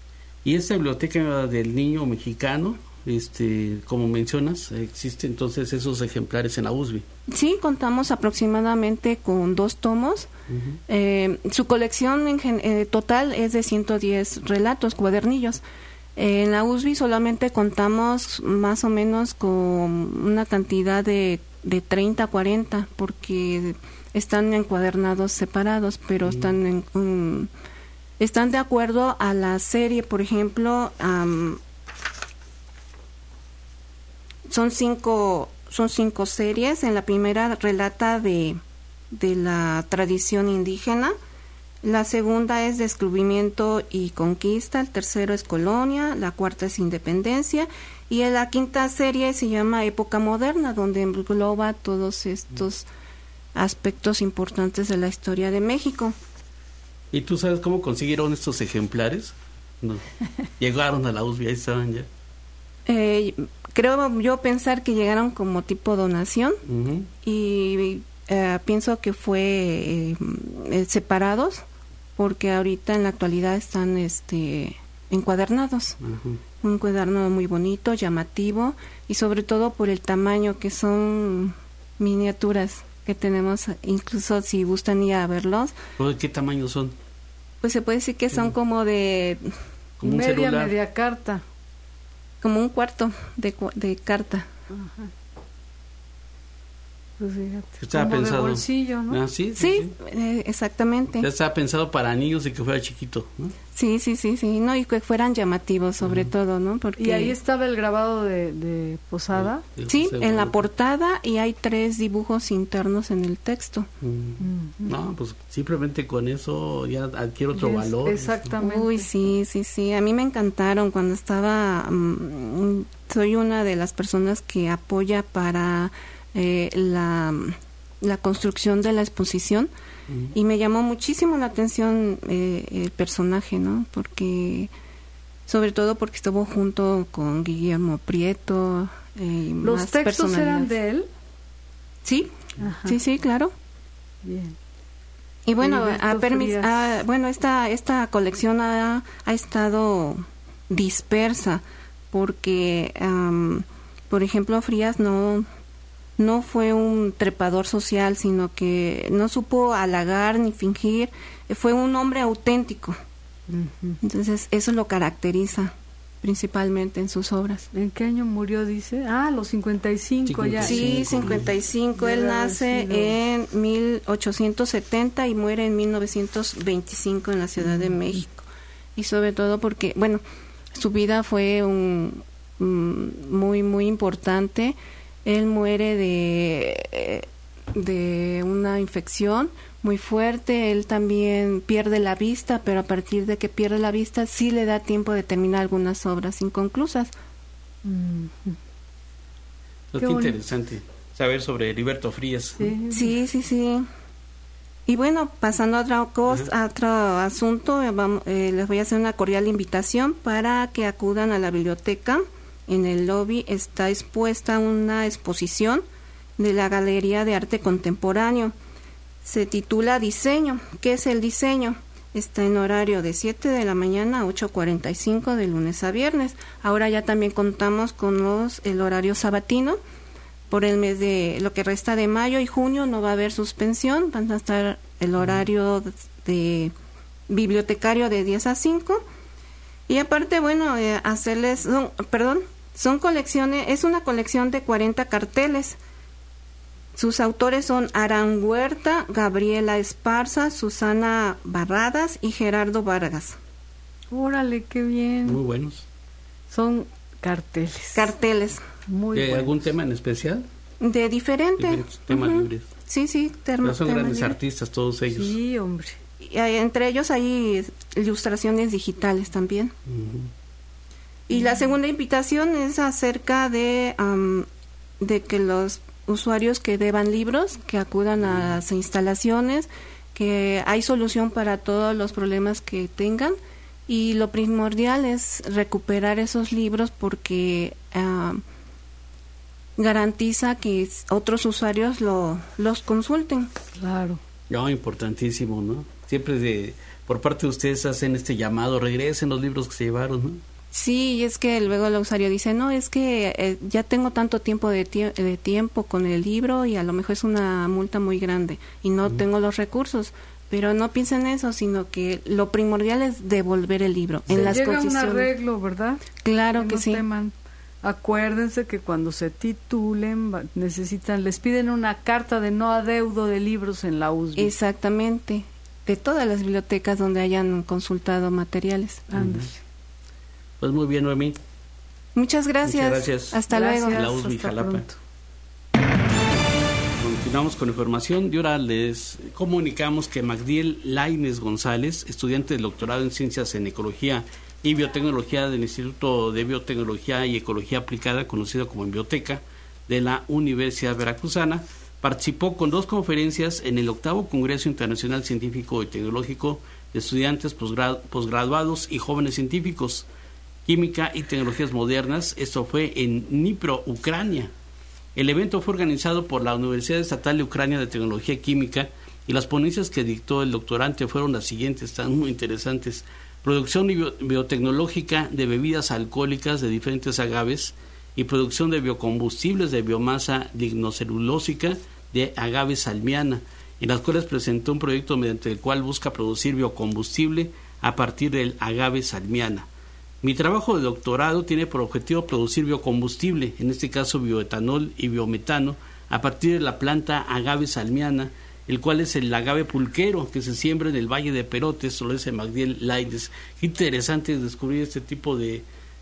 Y esta biblioteca del niño mexicano, este, como mencionas, existen entonces esos ejemplares en la U S B I. Sí, contamos aproximadamente con dos tomos. Uh-huh. Eh, su colección en gen- eh, total es de ciento diez relatos, cuadernillos. Eh, en la U S B I solamente contamos más o menos con una cantidad de, de treinta a cuarenta, porque están encuadernados separados, pero uh-huh. están en, um, están de acuerdo a la serie. Por ejemplo, um, son cinco son cinco series. En la primera relata de de la tradición indígena, la segunda es descubrimiento y conquista, el tercero es colonia, la cuarta es independencia, y en la quinta serie se llama época moderna, donde engloba todos estos aspectos importantes de la historia de México. ¿Y tú sabes cómo consiguieron estos ejemplares? No. Llegaron a la U S B I, ahí estaban ya. Eh, creo yo pensar que llegaron como tipo donación uh-huh. y eh, pienso que fue eh, separados porque ahorita en la actualidad están este encuadernados. Uh-huh. Un encuadernado muy bonito, llamativo y sobre todo por el tamaño, que son miniaturas que tenemos, incluso si gustan ir a verlos. ¿De qué tamaño son? Pues se puede decir que son como de... Como un media, celular. media carta. Como un cuarto de, de carta. Ajá. Pues fíjate, estaba como pensado. de bolsillo, ¿no? Ah, sí, sí, sí, sí. Eh, exactamente. Ya estaba pensado para niños y que fuera chiquito, ¿no? Sí, sí, sí, sí, no, y que fueran llamativos sobre uh-huh. todo, ¿no? Porque... Y ahí estaba el grabado de, de Posada. El, el sí, en la portada, y hay tres dibujos internos en el texto. Uh-huh. Uh-huh. No, pues simplemente con eso ya adquiere otro es, valor. Exactamente. Uy, sí, sí, sí, a mí me encantaron cuando estaba, um, soy una de las personas que apoya para eh, la... la construcción de la exposición uh-huh. y me llamó muchísimo la atención eh, el personaje, ¿no? Porque sobre todo porque estuvo junto con Guillermo Prieto. Eh, ¿Los más textos eran de él? Sí, Ajá. sí, sí, claro. Bien. Y bueno, a permis- a, bueno esta esta colección ha, ha estado dispersa porque, um, por ejemplo, Frías no no fue un trepador social, sino que no supo halagar ni fingir, fue un hombre auténtico. Uh-huh. Entonces, eso lo caracteriza principalmente en sus obras. ¿En qué año murió, dice? Ah, los cincuenta y cinco ya. Sí, cincuenta y cinco. Él nace en mil ochocientos setenta y muere en mil novecientos veinticinco en la Ciudad uh-huh. de México. Y sobre todo porque, bueno, su vida fue un, um, muy, muy importante. Él muere de, de una infección muy fuerte, él también pierde la vista, pero a partir de que pierde la vista sí le da tiempo de terminar algunas obras inconclusas. Mm-hmm. Qué, Qué interesante saber sobre Heriberto Frías. Sí, sí, sí. sí. Y bueno, pasando a otra cosa, uh-huh. a otro asunto, vamos, eh, les voy a hacer una cordial invitación para que acudan a la biblioteca. En el lobby está expuesta una exposición de la Galería de Arte Contemporáneo. Se titula Diseño. ¿Qué es el diseño? Está en horario de siete de la mañana a ocho cuarenta y cinco de lunes a viernes. Ahora ya también contamos con los, el horario sabatino. Por el mes de lo que resta de mayo y junio no va a haber suspensión. Van a estar el horario de bibliotecario de diez a cinco. Y aparte, bueno, eh, hacerles, no, perdón, son colecciones, es una colección de cuarenta carteles. Sus autores son Aran Huerta, Gabriela Esparza, Susana Barradas y Gerardo Vargas. Órale, qué bien. Muy buenos. Son carteles. Carteles. Muy ¿De buenos. algún tema en especial? De diferentes. Diferentes temas uh-huh. libres. Sí, sí. Term- Pero son grandes libres. artistas todos ellos. Sí, hombre. Y hay, entre ellos hay ilustraciones digitales también. Uh-huh. Y uh-huh. la segunda invitación es acerca de, um, de que los usuarios que deban libros, que acudan uh-huh. a las instalaciones, que hay solución para todos los problemas que tengan. Y lo primordial es recuperar esos libros porque uh, garantiza que otros usuarios lo, los consulten. Claro. No, importantísimo, ¿no? Siempre de, por parte de ustedes hacen este llamado, regresen los libros que se llevaron, ¿no? Sí, y es que luego el usuario dice, no, es que eh, ya tengo tanto tiempo de, tie- de tiempo con el libro y a lo mejor es una multa muy grande y no uh-huh. tengo los recursos. Pero no piensen eso, sino que lo primordial es devolver el libro. Se en las llega a un condiciones. arreglo, ¿verdad? Claro que que no sí. teman. Acuérdense que cuando se titulen necesitan, les piden una carta de no adeudo de libros en la U S B. Exactamente, de todas las bibliotecas donde hayan consultado materiales. Ándale. Pues muy bien, Noemí. Muchas gracias. Muchas gracias. Hasta Gracias. luego. La U S B Hasta Jalapa. pronto. Continuamos con información y ahora les comunicamos que Magdiel Lainez González, estudiante del doctorado en Ciencias en Ecología y Biotecnología del Instituto de Biotecnología y Ecología Aplicada, conocido como Enbioteca, de la Universidad Veracruzana, participó con dos conferencias en el octavo Congreso Internacional Científico y Tecnológico de Estudiantes, posgrad- posgraduados y Jóvenes Científicos, Química y Tecnologías Modernas. Esto fue en Dnipro, Ucrania. El evento fue organizado por la Universidad Estatal de Ucrania de Tecnología Química y las ponencias que dictó el doctorante fueron las siguientes, están muy interesantes. Producción bio- biotecnológica de bebidas alcohólicas de diferentes agaves y producción de biocombustibles de biomasa lignocelulósica de agave salmiana, en las cuales presentó un proyecto mediante el cual busca producir biocombustible a partir del agave salmiana. Mi trabajo de doctorado tiene por objetivo producir biocombustible, en este caso bioetanol y biometano, a partir de la planta agave salmiana, el cual es el agave pulquero que se siembra en el Valle de Perote, lo dice Magdiel Lainez. Qué interesante descubrir este tipo de,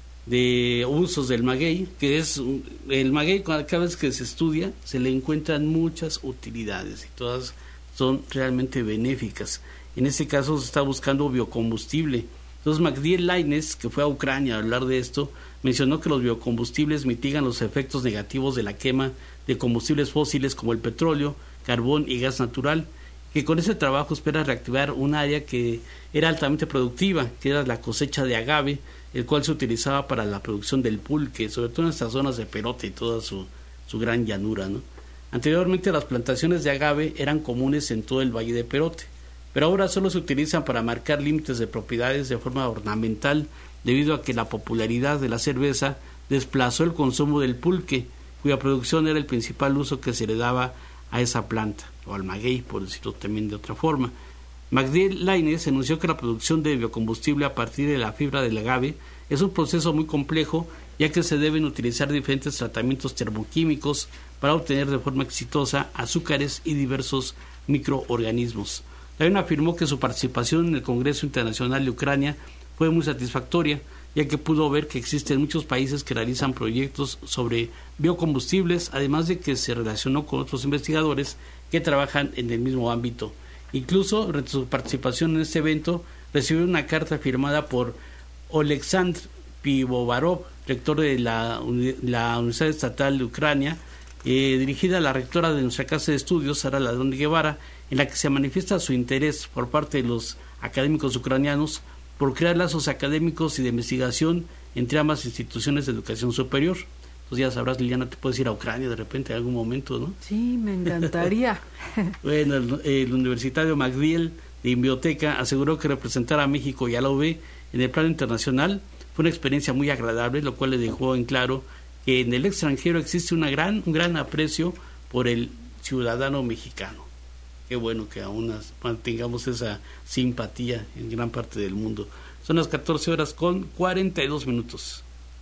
de usos del maguey, que es el maguey, cada vez que se estudia se le encuentran muchas utilidades y todas son realmente benéficas. En este caso se está buscando biocombustible. Entonces Magdiel Lainez, que fue a Ucrania a hablar de esto, mencionó que los biocombustibles mitigan los efectos negativos de la quema de combustibles fósiles como el petróleo, carbón y gas natural, que con ese trabajo espera reactivar un área que era altamente productiva, que era la cosecha de agave, el cual se utilizaba para la producción del pulque, sobre todo en estas zonas de Perote y toda su, su gran llanura, ¿no? Anteriormente las plantaciones de agave eran comunes en todo el Valle de Perote, pero ahora solo se utilizan para marcar límites de propiedades de forma ornamental, debido a que la popularidad de la cerveza desplazó el consumo del pulque, cuya producción era el principal uso que se le daba a esa planta, o al maguey, por decirlo también de otra forma. Magdiel Lainez anunció que la producción de biocombustible a partir de la fibra del agave es un proceso muy complejo, ya que se deben utilizar diferentes tratamientos termoquímicos para obtener de forma exitosa azúcares y diversos microorganismos. También afirmó que su participación en el Congreso Internacional de Ucrania fue muy satisfactoria, ya que pudo ver que existen muchos países que realizan proyectos sobre biocombustibles, además de que se relacionó con otros investigadores que trabajan en el mismo ámbito. Incluso, durante su participación en este evento, recibió una carta firmada por Oleksandr Pivovarov, rector de la, la Universidad Estatal de Ucrania, eh, dirigida a la rectora de nuestra casa de estudios, Sara Ladrón de Guevara, en la que se manifiesta su interés por parte de los académicos ucranianos por crear lazos académicos y de investigación entre ambas instituciones de educación superior. Entonces ya sabrás, Liliana, te puedes ir a Ucrania de repente en algún momento, ¿no? Sí, me encantaría. Bueno, el, el universitario Magdiel de Inbioteca aseguró que representar a México y a la U B en el plano internacional fue una experiencia muy agradable, lo cual le dejó en claro que en el extranjero existe una gran, un gran aprecio por el ciudadano mexicano. Qué bueno que aún mantengamos esa simpatía en gran parte del mundo. Son las catorce horas con cuarenta y dos minutos.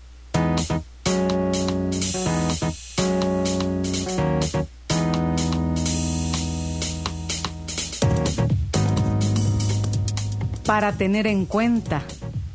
Para tener en cuenta.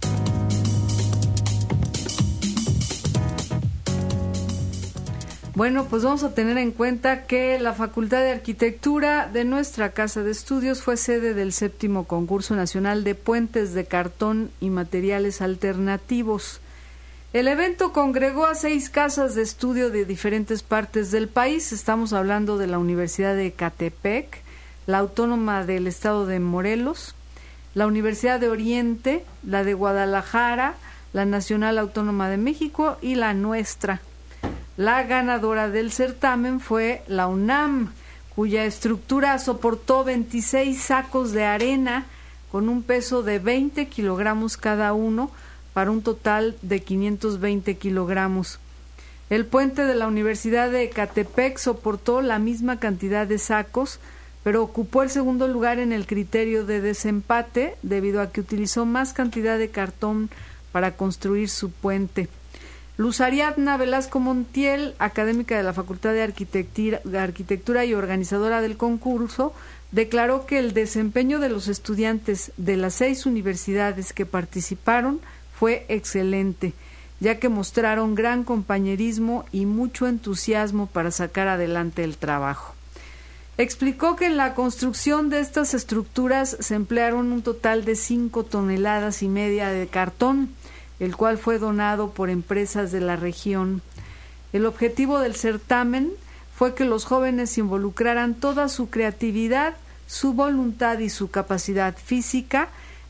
Bueno, pues vamos a tener en cuenta que la Facultad de Arquitectura de nuestra Casa de Estudios fue sede del séptimo Concurso Nacional de Puentes de Cartón y Materiales Alternativos. El evento congregó a seis casas de estudio de diferentes partes del país. Estamos hablando de la Universidad de Ecatepec, la Autónoma del Estado de Morelos, la Universidad de Oriente, la de Guadalajara, la Nacional Autónoma de México y la nuestra. La ganadora del certamen fue la UNAM, cuya estructura soportó veintiséis sacos de arena con un peso de veinte kilogramos cada uno, para un total de quinientos veinte kilogramos. El puente de la Universidad de Ecatepec soportó la misma cantidad de sacos, pero ocupó el segundo lugar en el criterio de desempate debido a que utilizó más cantidad de cartón para construir su puente. Luz Ariadna Velasco Montiel, académica de la Facultad de Arquitectura y organizadora del concurso, declaró que el desempeño de los estudiantes de las seis universidades que participaron fue excelente, ya que mostraron gran compañerismo y mucho entusiasmo para sacar adelante el trabajo. Explicó que en la construcción de estas estructuras se emplearon un total de cinco toneladas y media de cartón, el cual fue donado por empresas de la región. El objetivo del certamen fue que los jóvenes involucraran toda su creatividad, su voluntad y su capacidad física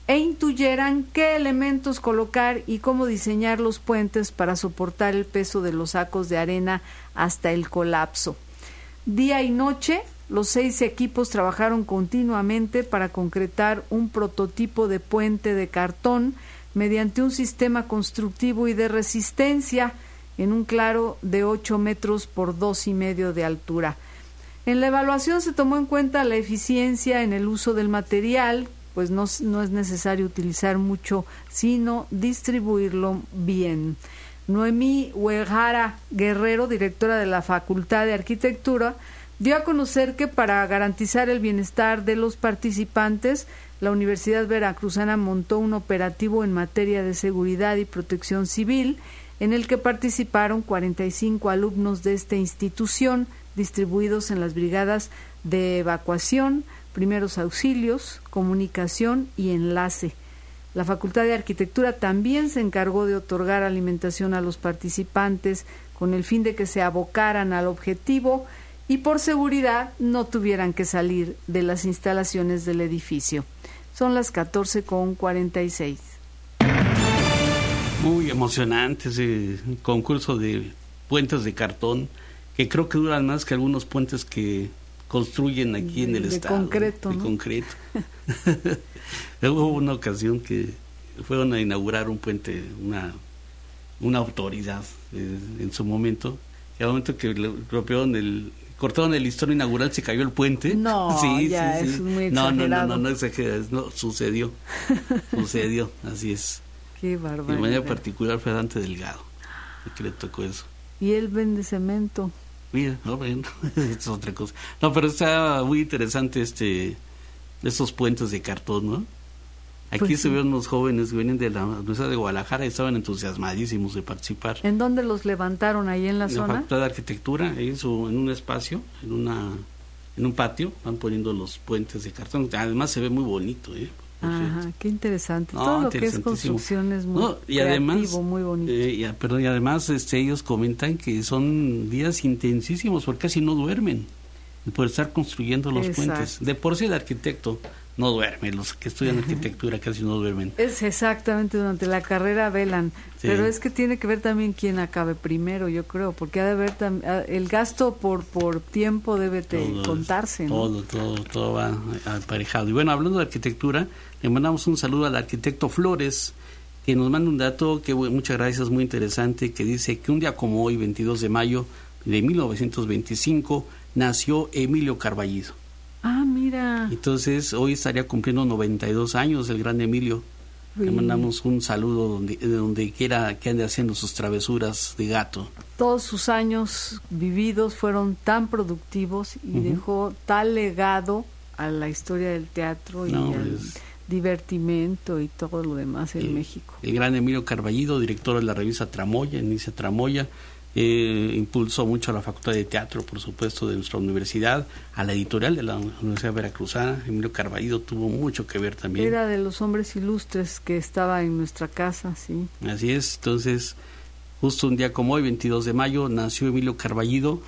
e intuyeran qué elementos colocar y cómo diseñar los puentes para soportar el peso de los sacos de arena hasta el colapso. Día y noche, los seis equipos trabajaron continuamente para concretar un prototipo de puente de cartón mediante un sistema constructivo y de resistencia en un claro de ocho metros por dos y medio de altura. En la evaluación se tomó en cuenta la eficiencia en el uso del material, pues no, no es necesario utilizar mucho, sino distribuirlo bien. Noemí Huejara Guerrero, directora de la Facultad de Arquitectura, dio a conocer que para garantizar el bienestar de los participantes, la Universidad Veracruzana montó un operativo en materia de seguridad y protección civil, en el que participaron cuarenta y cinco alumnos de esta institución, distribuidos en las brigadas de evacuación, primeros auxilios, comunicación y enlace. La Facultad de Arquitectura también se encargó de otorgar alimentación a los participantes con el fin de que se abocaran al objetivo y por seguridad no tuvieran que salir de las instalaciones del edificio. Son las catorce con cuarenta y seis. Muy emocionante ese concurso de puentes de cartón, que creo que duran más que algunos puentes que construyen aquí en el de estado. Concreto, de ¿no? concreto. Hubo una ocasión que fueron a inaugurar un puente, una, una autoridad eh, en su momento, y al momento que le rompieron el, cortaron el listón inaugural, se cayó el puente. No, sí, ya, sí, sí. eso es muy no, no, exagerado. no, no, no exageras, no, sucedió, sucedió, así es. Qué De barbaridad. manera particular fue Dante Delgado, que le tocó eso. Y él vende cemento. Mira, no, bueno, es otra cosa. No, pero está muy interesante este estos puentes de cartón, ¿no? Aquí Pues se sí. vieron unos jóvenes que vienen de la Universidad de Guadalajara y estaban entusiasmadísimos de participar. ¿En dónde los levantaron? ¿Ahí en la En la zona? Facultad de Arquitectura, ahí en, su, en un espacio, en una en un patio, van poniendo los puentes de cartón. Además se ve muy bonito, ¿eh? Por Ajá, cierto. qué interesante. No, Todo lo que es interesantísimo. construcción es muy No, y creativo, además, muy bonito. eh, y, perdón, y además este, ellos comentan que son días intensísimos porque casi no duermen por estar construyendo los Exacto. puentes. De por sí el arquitecto no duerme, los que estudian arquitectura casi no duermen. Es exactamente, durante la carrera velan, Sí. pero es que tiene que ver también quién acabe primero, yo creo, porque ha de ver tam- ah, el gasto por por tiempo debe te Todo, contarse, ¿no? Todo, todo, todo va aparejado. Y bueno, hablando de arquitectura, le mandamos un saludo al arquitecto Flores, que nos manda un dato que bueno, muchas gracias, muy interesante, que dice que un día como hoy, veintidós de mayo de mil novecientos veinticinco, nació Emilio Carballido. Ah, mira. Entonces, hoy estaría cumpliendo noventa y dos años el gran Emilio. Le Sí. mandamos un saludo donde, donde quiera que ande haciendo sus travesuras de gato. Todos sus años vividos fueron tan productivos y Ujú. dejó tal legado a la historia del teatro y No, al es- divertimento y todo lo demás en Eh, México. El gran Emilio Carballido, director de la revista Tramoya, Inicia Tramoya, eh, impulsó mucho a la Facultad de Teatro, por supuesto, de nuestra universidad, a la editorial de la Universidad Veracruzana. Emilio Carballido tuvo mucho que ver también. Era de los hombres ilustres que estaba en nuestra casa, sí. Así es, entonces, justo un día como hoy, veintidós de mayo, nació Emilio Carballido,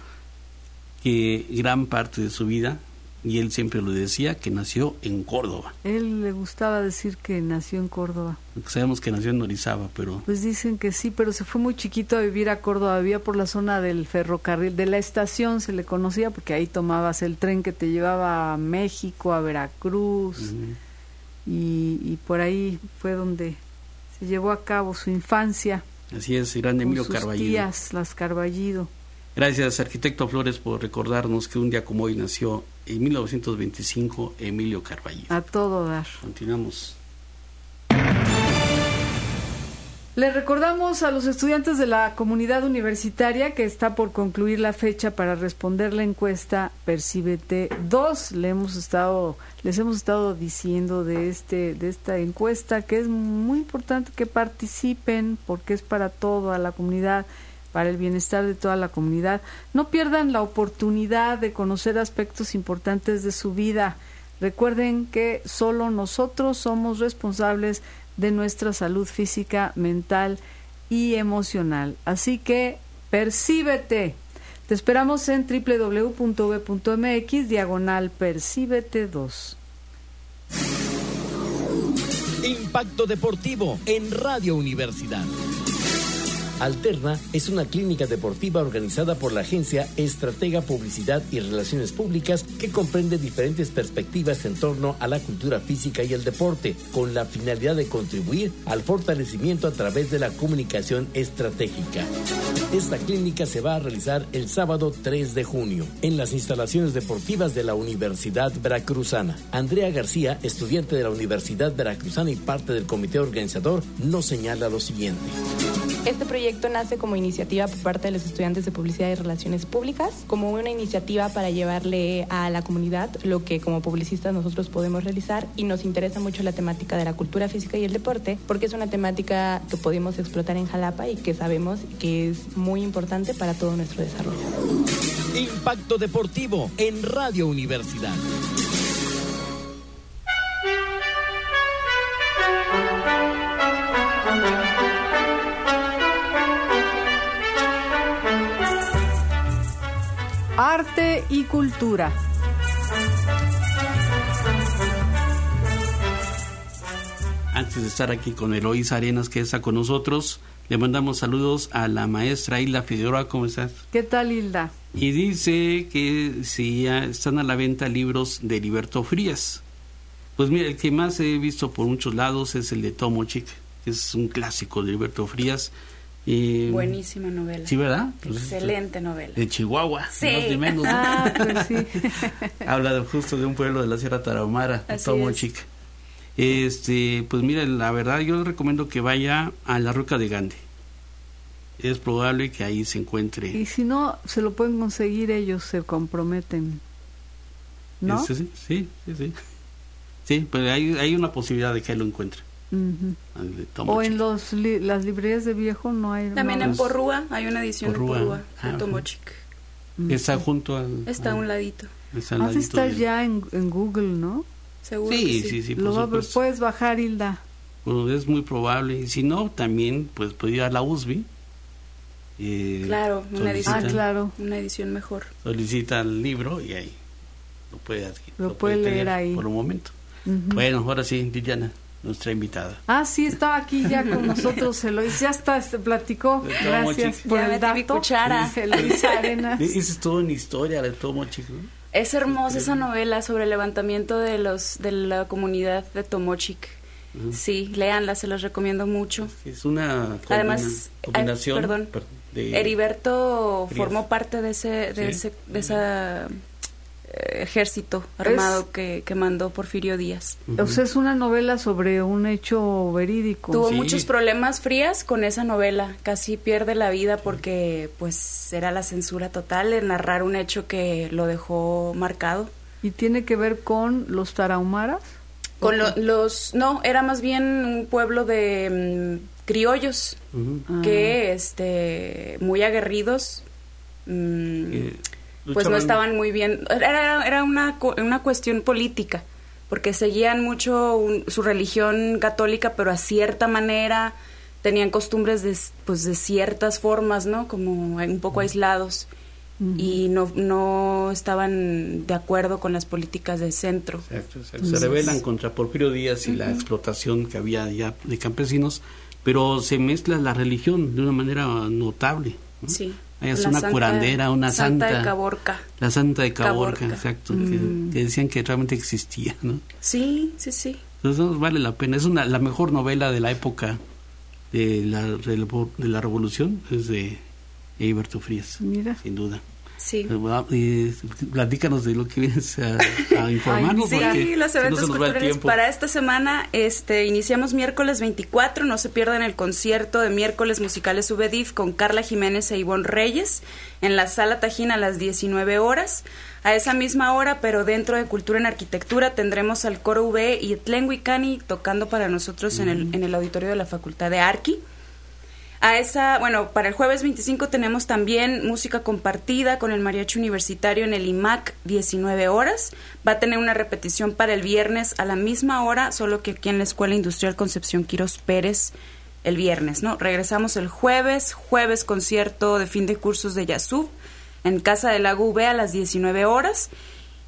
que gran parte de su vida, y él siempre lo decía, que nació en Córdoba. Él le gustaba decir que nació en Córdoba. Sabemos que nació en Orizaba, pero Pues dicen que sí, pero se fue muy chiquito a vivir a Córdoba, vivía por la zona del ferrocarril, de la estación se le conocía, porque ahí tomabas el tren que te llevaba a México, a Veracruz, mm, y, y por ahí fue donde se llevó a cabo su infancia así es, gran con Emilio sus Carballido. tías, las Carballido. Gracias, arquitecto Flores, por recordarnos que un día como hoy nació en mil novecientos veinticinco Emilio Carballido. A todo dar. Continuamos. Le recordamos a los estudiantes de la comunidad universitaria que está por concluir la fecha para responder la encuesta Percíbete dos. Le hemos estado, les hemos estado diciendo de este, de esta encuesta que es muy importante que participen porque es para toda la comunidad, para el bienestar de toda la comunidad. No pierdan la oportunidad de conocer aspectos importantes de su vida. Recuerden que solo nosotros somos responsables de nuestra salud física, mental y emocional. Así que, percíbete. Te esperamos en doble u doble u doble u punto u v punto m x diagonal Percíbete dos. Impacto Deportivo en Radio Universidad. Alterna es una clínica deportiva organizada por la agencia Estratega Publicidad y Relaciones Públicas que comprende diferentes perspectivas en torno a la cultura física y el deporte, con la finalidad de contribuir al fortalecimiento a través de la comunicación estratégica. Esta clínica se va a realizar el sábado tres de junio en las instalaciones deportivas de la Universidad Veracruzana. Andrea García, estudiante de la Universidad Veracruzana y parte del comité organizador, nos señala lo siguiente. Este proyecto nace como iniciativa por parte de los estudiantes de Publicidad y Relaciones Públicas, como una iniciativa para llevarle a la comunidad lo que como publicistas nosotros podemos realizar, y nos interesa mucho la temática de la cultura física y el deporte, porque es una temática que podemos explotar en Jalapa y que sabemos que es muy importante para todo nuestro desarrollo. Impacto Deportivo en Radio Universidad. Arte y cultura. Antes de estar aquí con Eloísa Arenas, que está con nosotros, le mandamos saludos a la maestra Hilda Figueroa. ¿Cómo estás? ¿Qué tal, Hilda? Y dice que si ya están a la venta libros de Heriberto Frías. Pues mira, el que más he visto por muchos lados es el de Tomo Chic, que es un clásico de Heriberto Frías. Eh, Buenísima novela. Sí, ¿verdad? Excelente novela. De Chihuahua, sí. Más ni menos. ¿no? Ah, pues sí. Habla de, justo de un pueblo de la Sierra Tarahumara, Tomo Chic. Este, pues mira, la verdad yo le recomiendo que vaya a la Ruca de Gande. Es probable que ahí se encuentre. Y si no, se lo pueden conseguir, ellos se comprometen, ¿no? Sí, sí, sí, sí. Sí, sí, pero hay, hay una posibilidad de que lo encuentre. Uh-huh. O en los li- las librerías de viejo no hay. También no, en Porrúa hay una edición Porrúa. de Porrúa ah, de Tomo Chic. Está junto al. Está a un ladito. Está al Has de ladito estar del... ya en, en Google, ¿no? Seguro. Sí, que sí, sí, sí. Por Lo va, puedes bajar, Hilda. Pues es muy probable. Y si no, también pues puede ir a la U S B I. Eh, claro, una edición, ah, claro. una edición mejor. Solicita el libro y ahí lo puede adquirir. Lo, lo puede leer ahí. Por un momento. Uh-huh. Bueno, ahora sí, Liliana, nuestra invitada. Ah, sí, estaba aquí ya con nosotros, Eloísa. Ya está, se platicó. Gracias por ya el dato. Mi cuchara. Eloísa Arenas. Esa es toda una historia de Tomo Chic, ¿no? Es hermosa esa novela sobre el levantamiento de los de la comunidad de Tomo Chic. Uh-huh. Sí, léanla, se los recomiendo mucho. Es una combina- Además, combinación. Ay, perdón, de Heriberto Frías. formó parte de ese de Sí. ese de esa eh, ejército armado es, que, que mandó Porfirio Díaz. Uh-huh. O sea, es una novela sobre un hecho verídico. Tuvo sí. muchos problemas Frías con esa novela, casi pierde la vida porque pues era la censura total de narrar un hecho que lo dejó marcado. ¿Y tiene que ver con los tarahumaras? Con lo, los no, era más bien un pueblo de um, criollos uh-huh. que este muy aguerridos um, eh, pues no estaban muy bien, era, era una, una cuestión política, porque seguían mucho un, su religión católica, pero a cierta manera, tenían costumbres de, pues, de ciertas formas, ¿no? Como un poco aislados, uh-huh. y no, no estaban de acuerdo con las políticas del centro. Exacto, exacto. Se rebelan contra Porfirio Díaz y uh-huh. la explotación que había ya de campesinos, pero se mezcla la religión de una manera notable, ¿no? Sí. Hay una santa, curandera, una santa. Santa de Caborca. La Santa de Caborca, Caborca. Exacto. Mm. Que, que decían que realmente existía, ¿no? Sí, sí, sí. Entonces vale la pena. Es una la mejor novela de la época de la, de la Revolución, es de Heriberto Frías. Mira. Sin duda. Sí. Eh, platícanos de lo que vienes a, a informarnos. Ay, sí, porque los eventos si no culturales para esta semana. Este, iniciamos miércoles veinticuatro. No se pierdan el concierto de miércoles musicales U B D I F con Carla Jiménez e Ivonne Reyes en la Sala Tajín a las diecinueve horas. A esa misma hora, pero dentro de Cultura en Arquitectura, tendremos al Coro U B y Tlenguicani tocando para nosotros mm. en, el, en el auditorio de la Facultad de Arqui. A esa, bueno, para el jueves veinticinco tenemos también música compartida con el Mariachi Universitario en el I M A C, diecinueve horas. Va a tener una repetición para el viernes a la misma hora, solo que aquí en la Escuela Industrial Concepción Quirós Pérez el viernes, ¿no? Regresamos el jueves, jueves concierto de fin de cursos de Yasub en Casa del Lago U B a las diecinueve horas.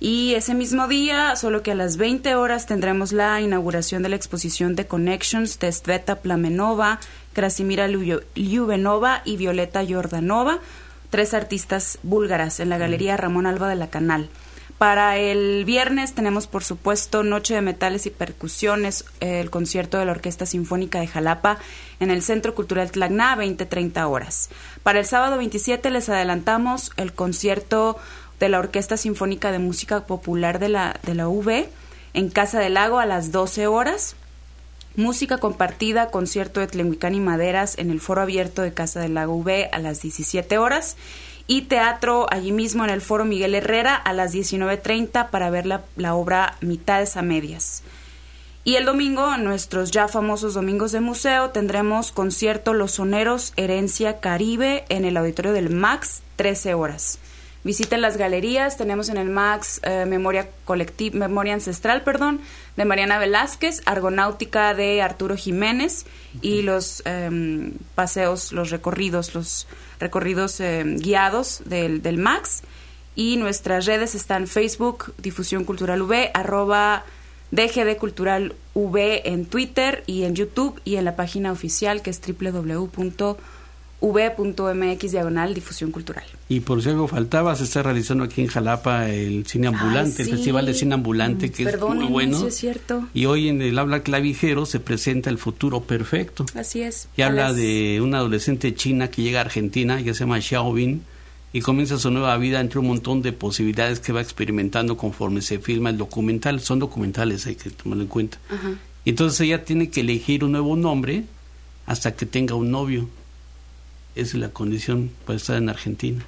Y ese mismo día, solo que a las veinte horas, tendremos la inauguración de la exposición The Connections de Sveta Plamenova, Krasimira Lyubenova y Violeta Jordanova, tres artistas búlgaras, en la Galería Ramón Alba de la Canal. Para el viernes tenemos, por supuesto, Noche de Metales y Percusiones, eh, el concierto de la Orquesta Sinfónica de Jalapa en el Centro Cultural Tlacna, veinte treinta horas. Para el sábado veintisiete les adelantamos el concierto de la Orquesta Sinfónica de Música Popular de la, de la U B en Casa del Lago a las doce horas. Música compartida, concierto de Tlenhuicán y Maderas en el Foro Abierto de Casa del Lago U B a las diecisiete horas. Y teatro allí mismo en el Foro Miguel Herrera a las diecinueve treinta para ver la, la obra Mitades a Medias. Y el domingo, nuestros ya famosos domingos de museo, tendremos concierto Los Soneros Herencia Caribe en el auditorio del Max, trece horas. Visiten las galerías, tenemos en el Max eh, Memoria Colectiva, Memoria Ancestral, perdón, de Mariana Velázquez, Argonáutica de Arturo Jiménez y los eh, paseos, los recorridos, los recorridos eh, guiados del, del Max. Y nuestras redes están Facebook, Difusión Cultural U B, arroba D G D Cultural U B en Twitter y en YouTube, y en la página oficial que es doble u doble u doble u punto u b punto m x diagonal difusión cultural. Y por si algo faltaba, se está realizando aquí en Jalapa el cine ambulante, Ay, sí. el Festival de Cine Ambulante, mm, que Perdón, es muy bueno. Sí, es cierto. Y hoy en el Habla Clavijero se presenta El Futuro Perfecto. Así es. Y habla las... de una adolescente china que llega a Argentina, que se llama Xiaobin, y comienza su nueva vida entre un montón de posibilidades que va experimentando conforme se filma el documental. Son documentales, hay que tomarlo en cuenta. Ajá. Y entonces ella tiene que elegir un nuevo nombre hasta que tenga un novio. Esa es la condición para estar en Argentina.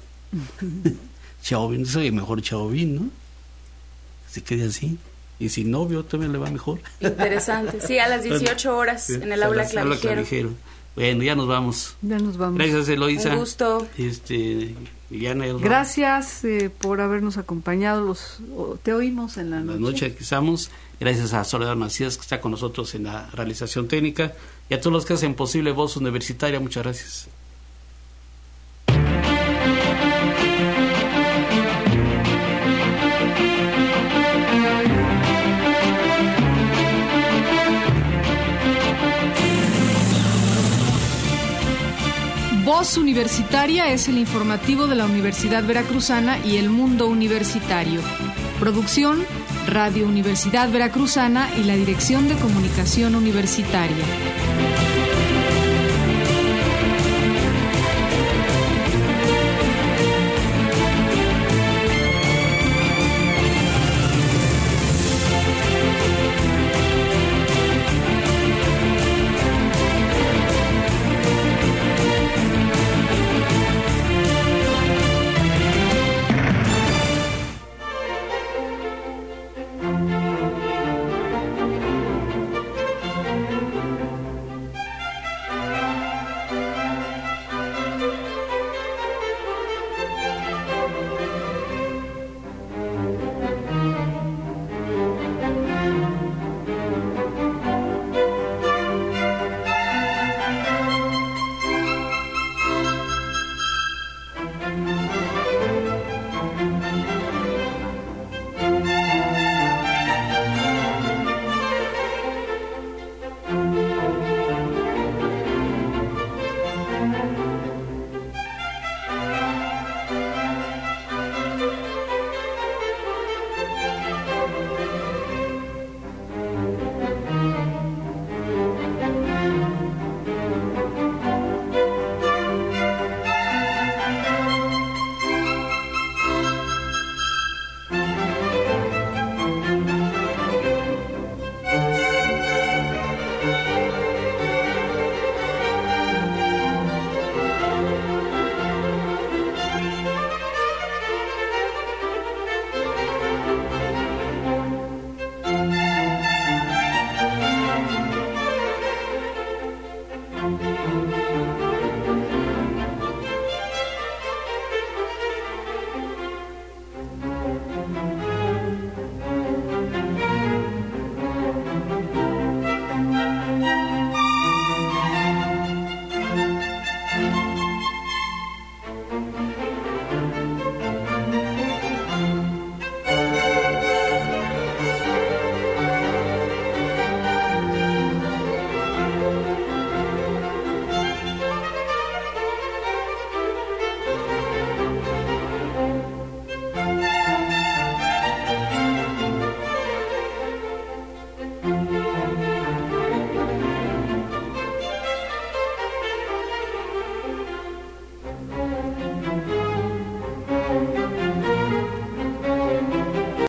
Xiaobin, soy mejor Xiaobin, ¿no? Se quede así. Y sin novio también le va mejor. Interesante. Sí, a las dieciocho horas en el aula clavijero. clavijero. Bueno, ya nos vamos. Ya nos vamos. Gracias, Eloísa. Un gusto. Este, Liliana, gracias eh, por habernos acompañado. Los, te oímos en la noche. La noche aquí estamos. Gracias a Soledad Macías, que está con nosotros en la realización técnica. Y a todos los que hacen posible Voz Universitaria, muchas gracias. Voz Universitaria es el informativo de la Universidad Veracruzana y el mundo universitario. Producción, Radio Universidad Veracruzana y la Dirección de Comunicación Universitaria.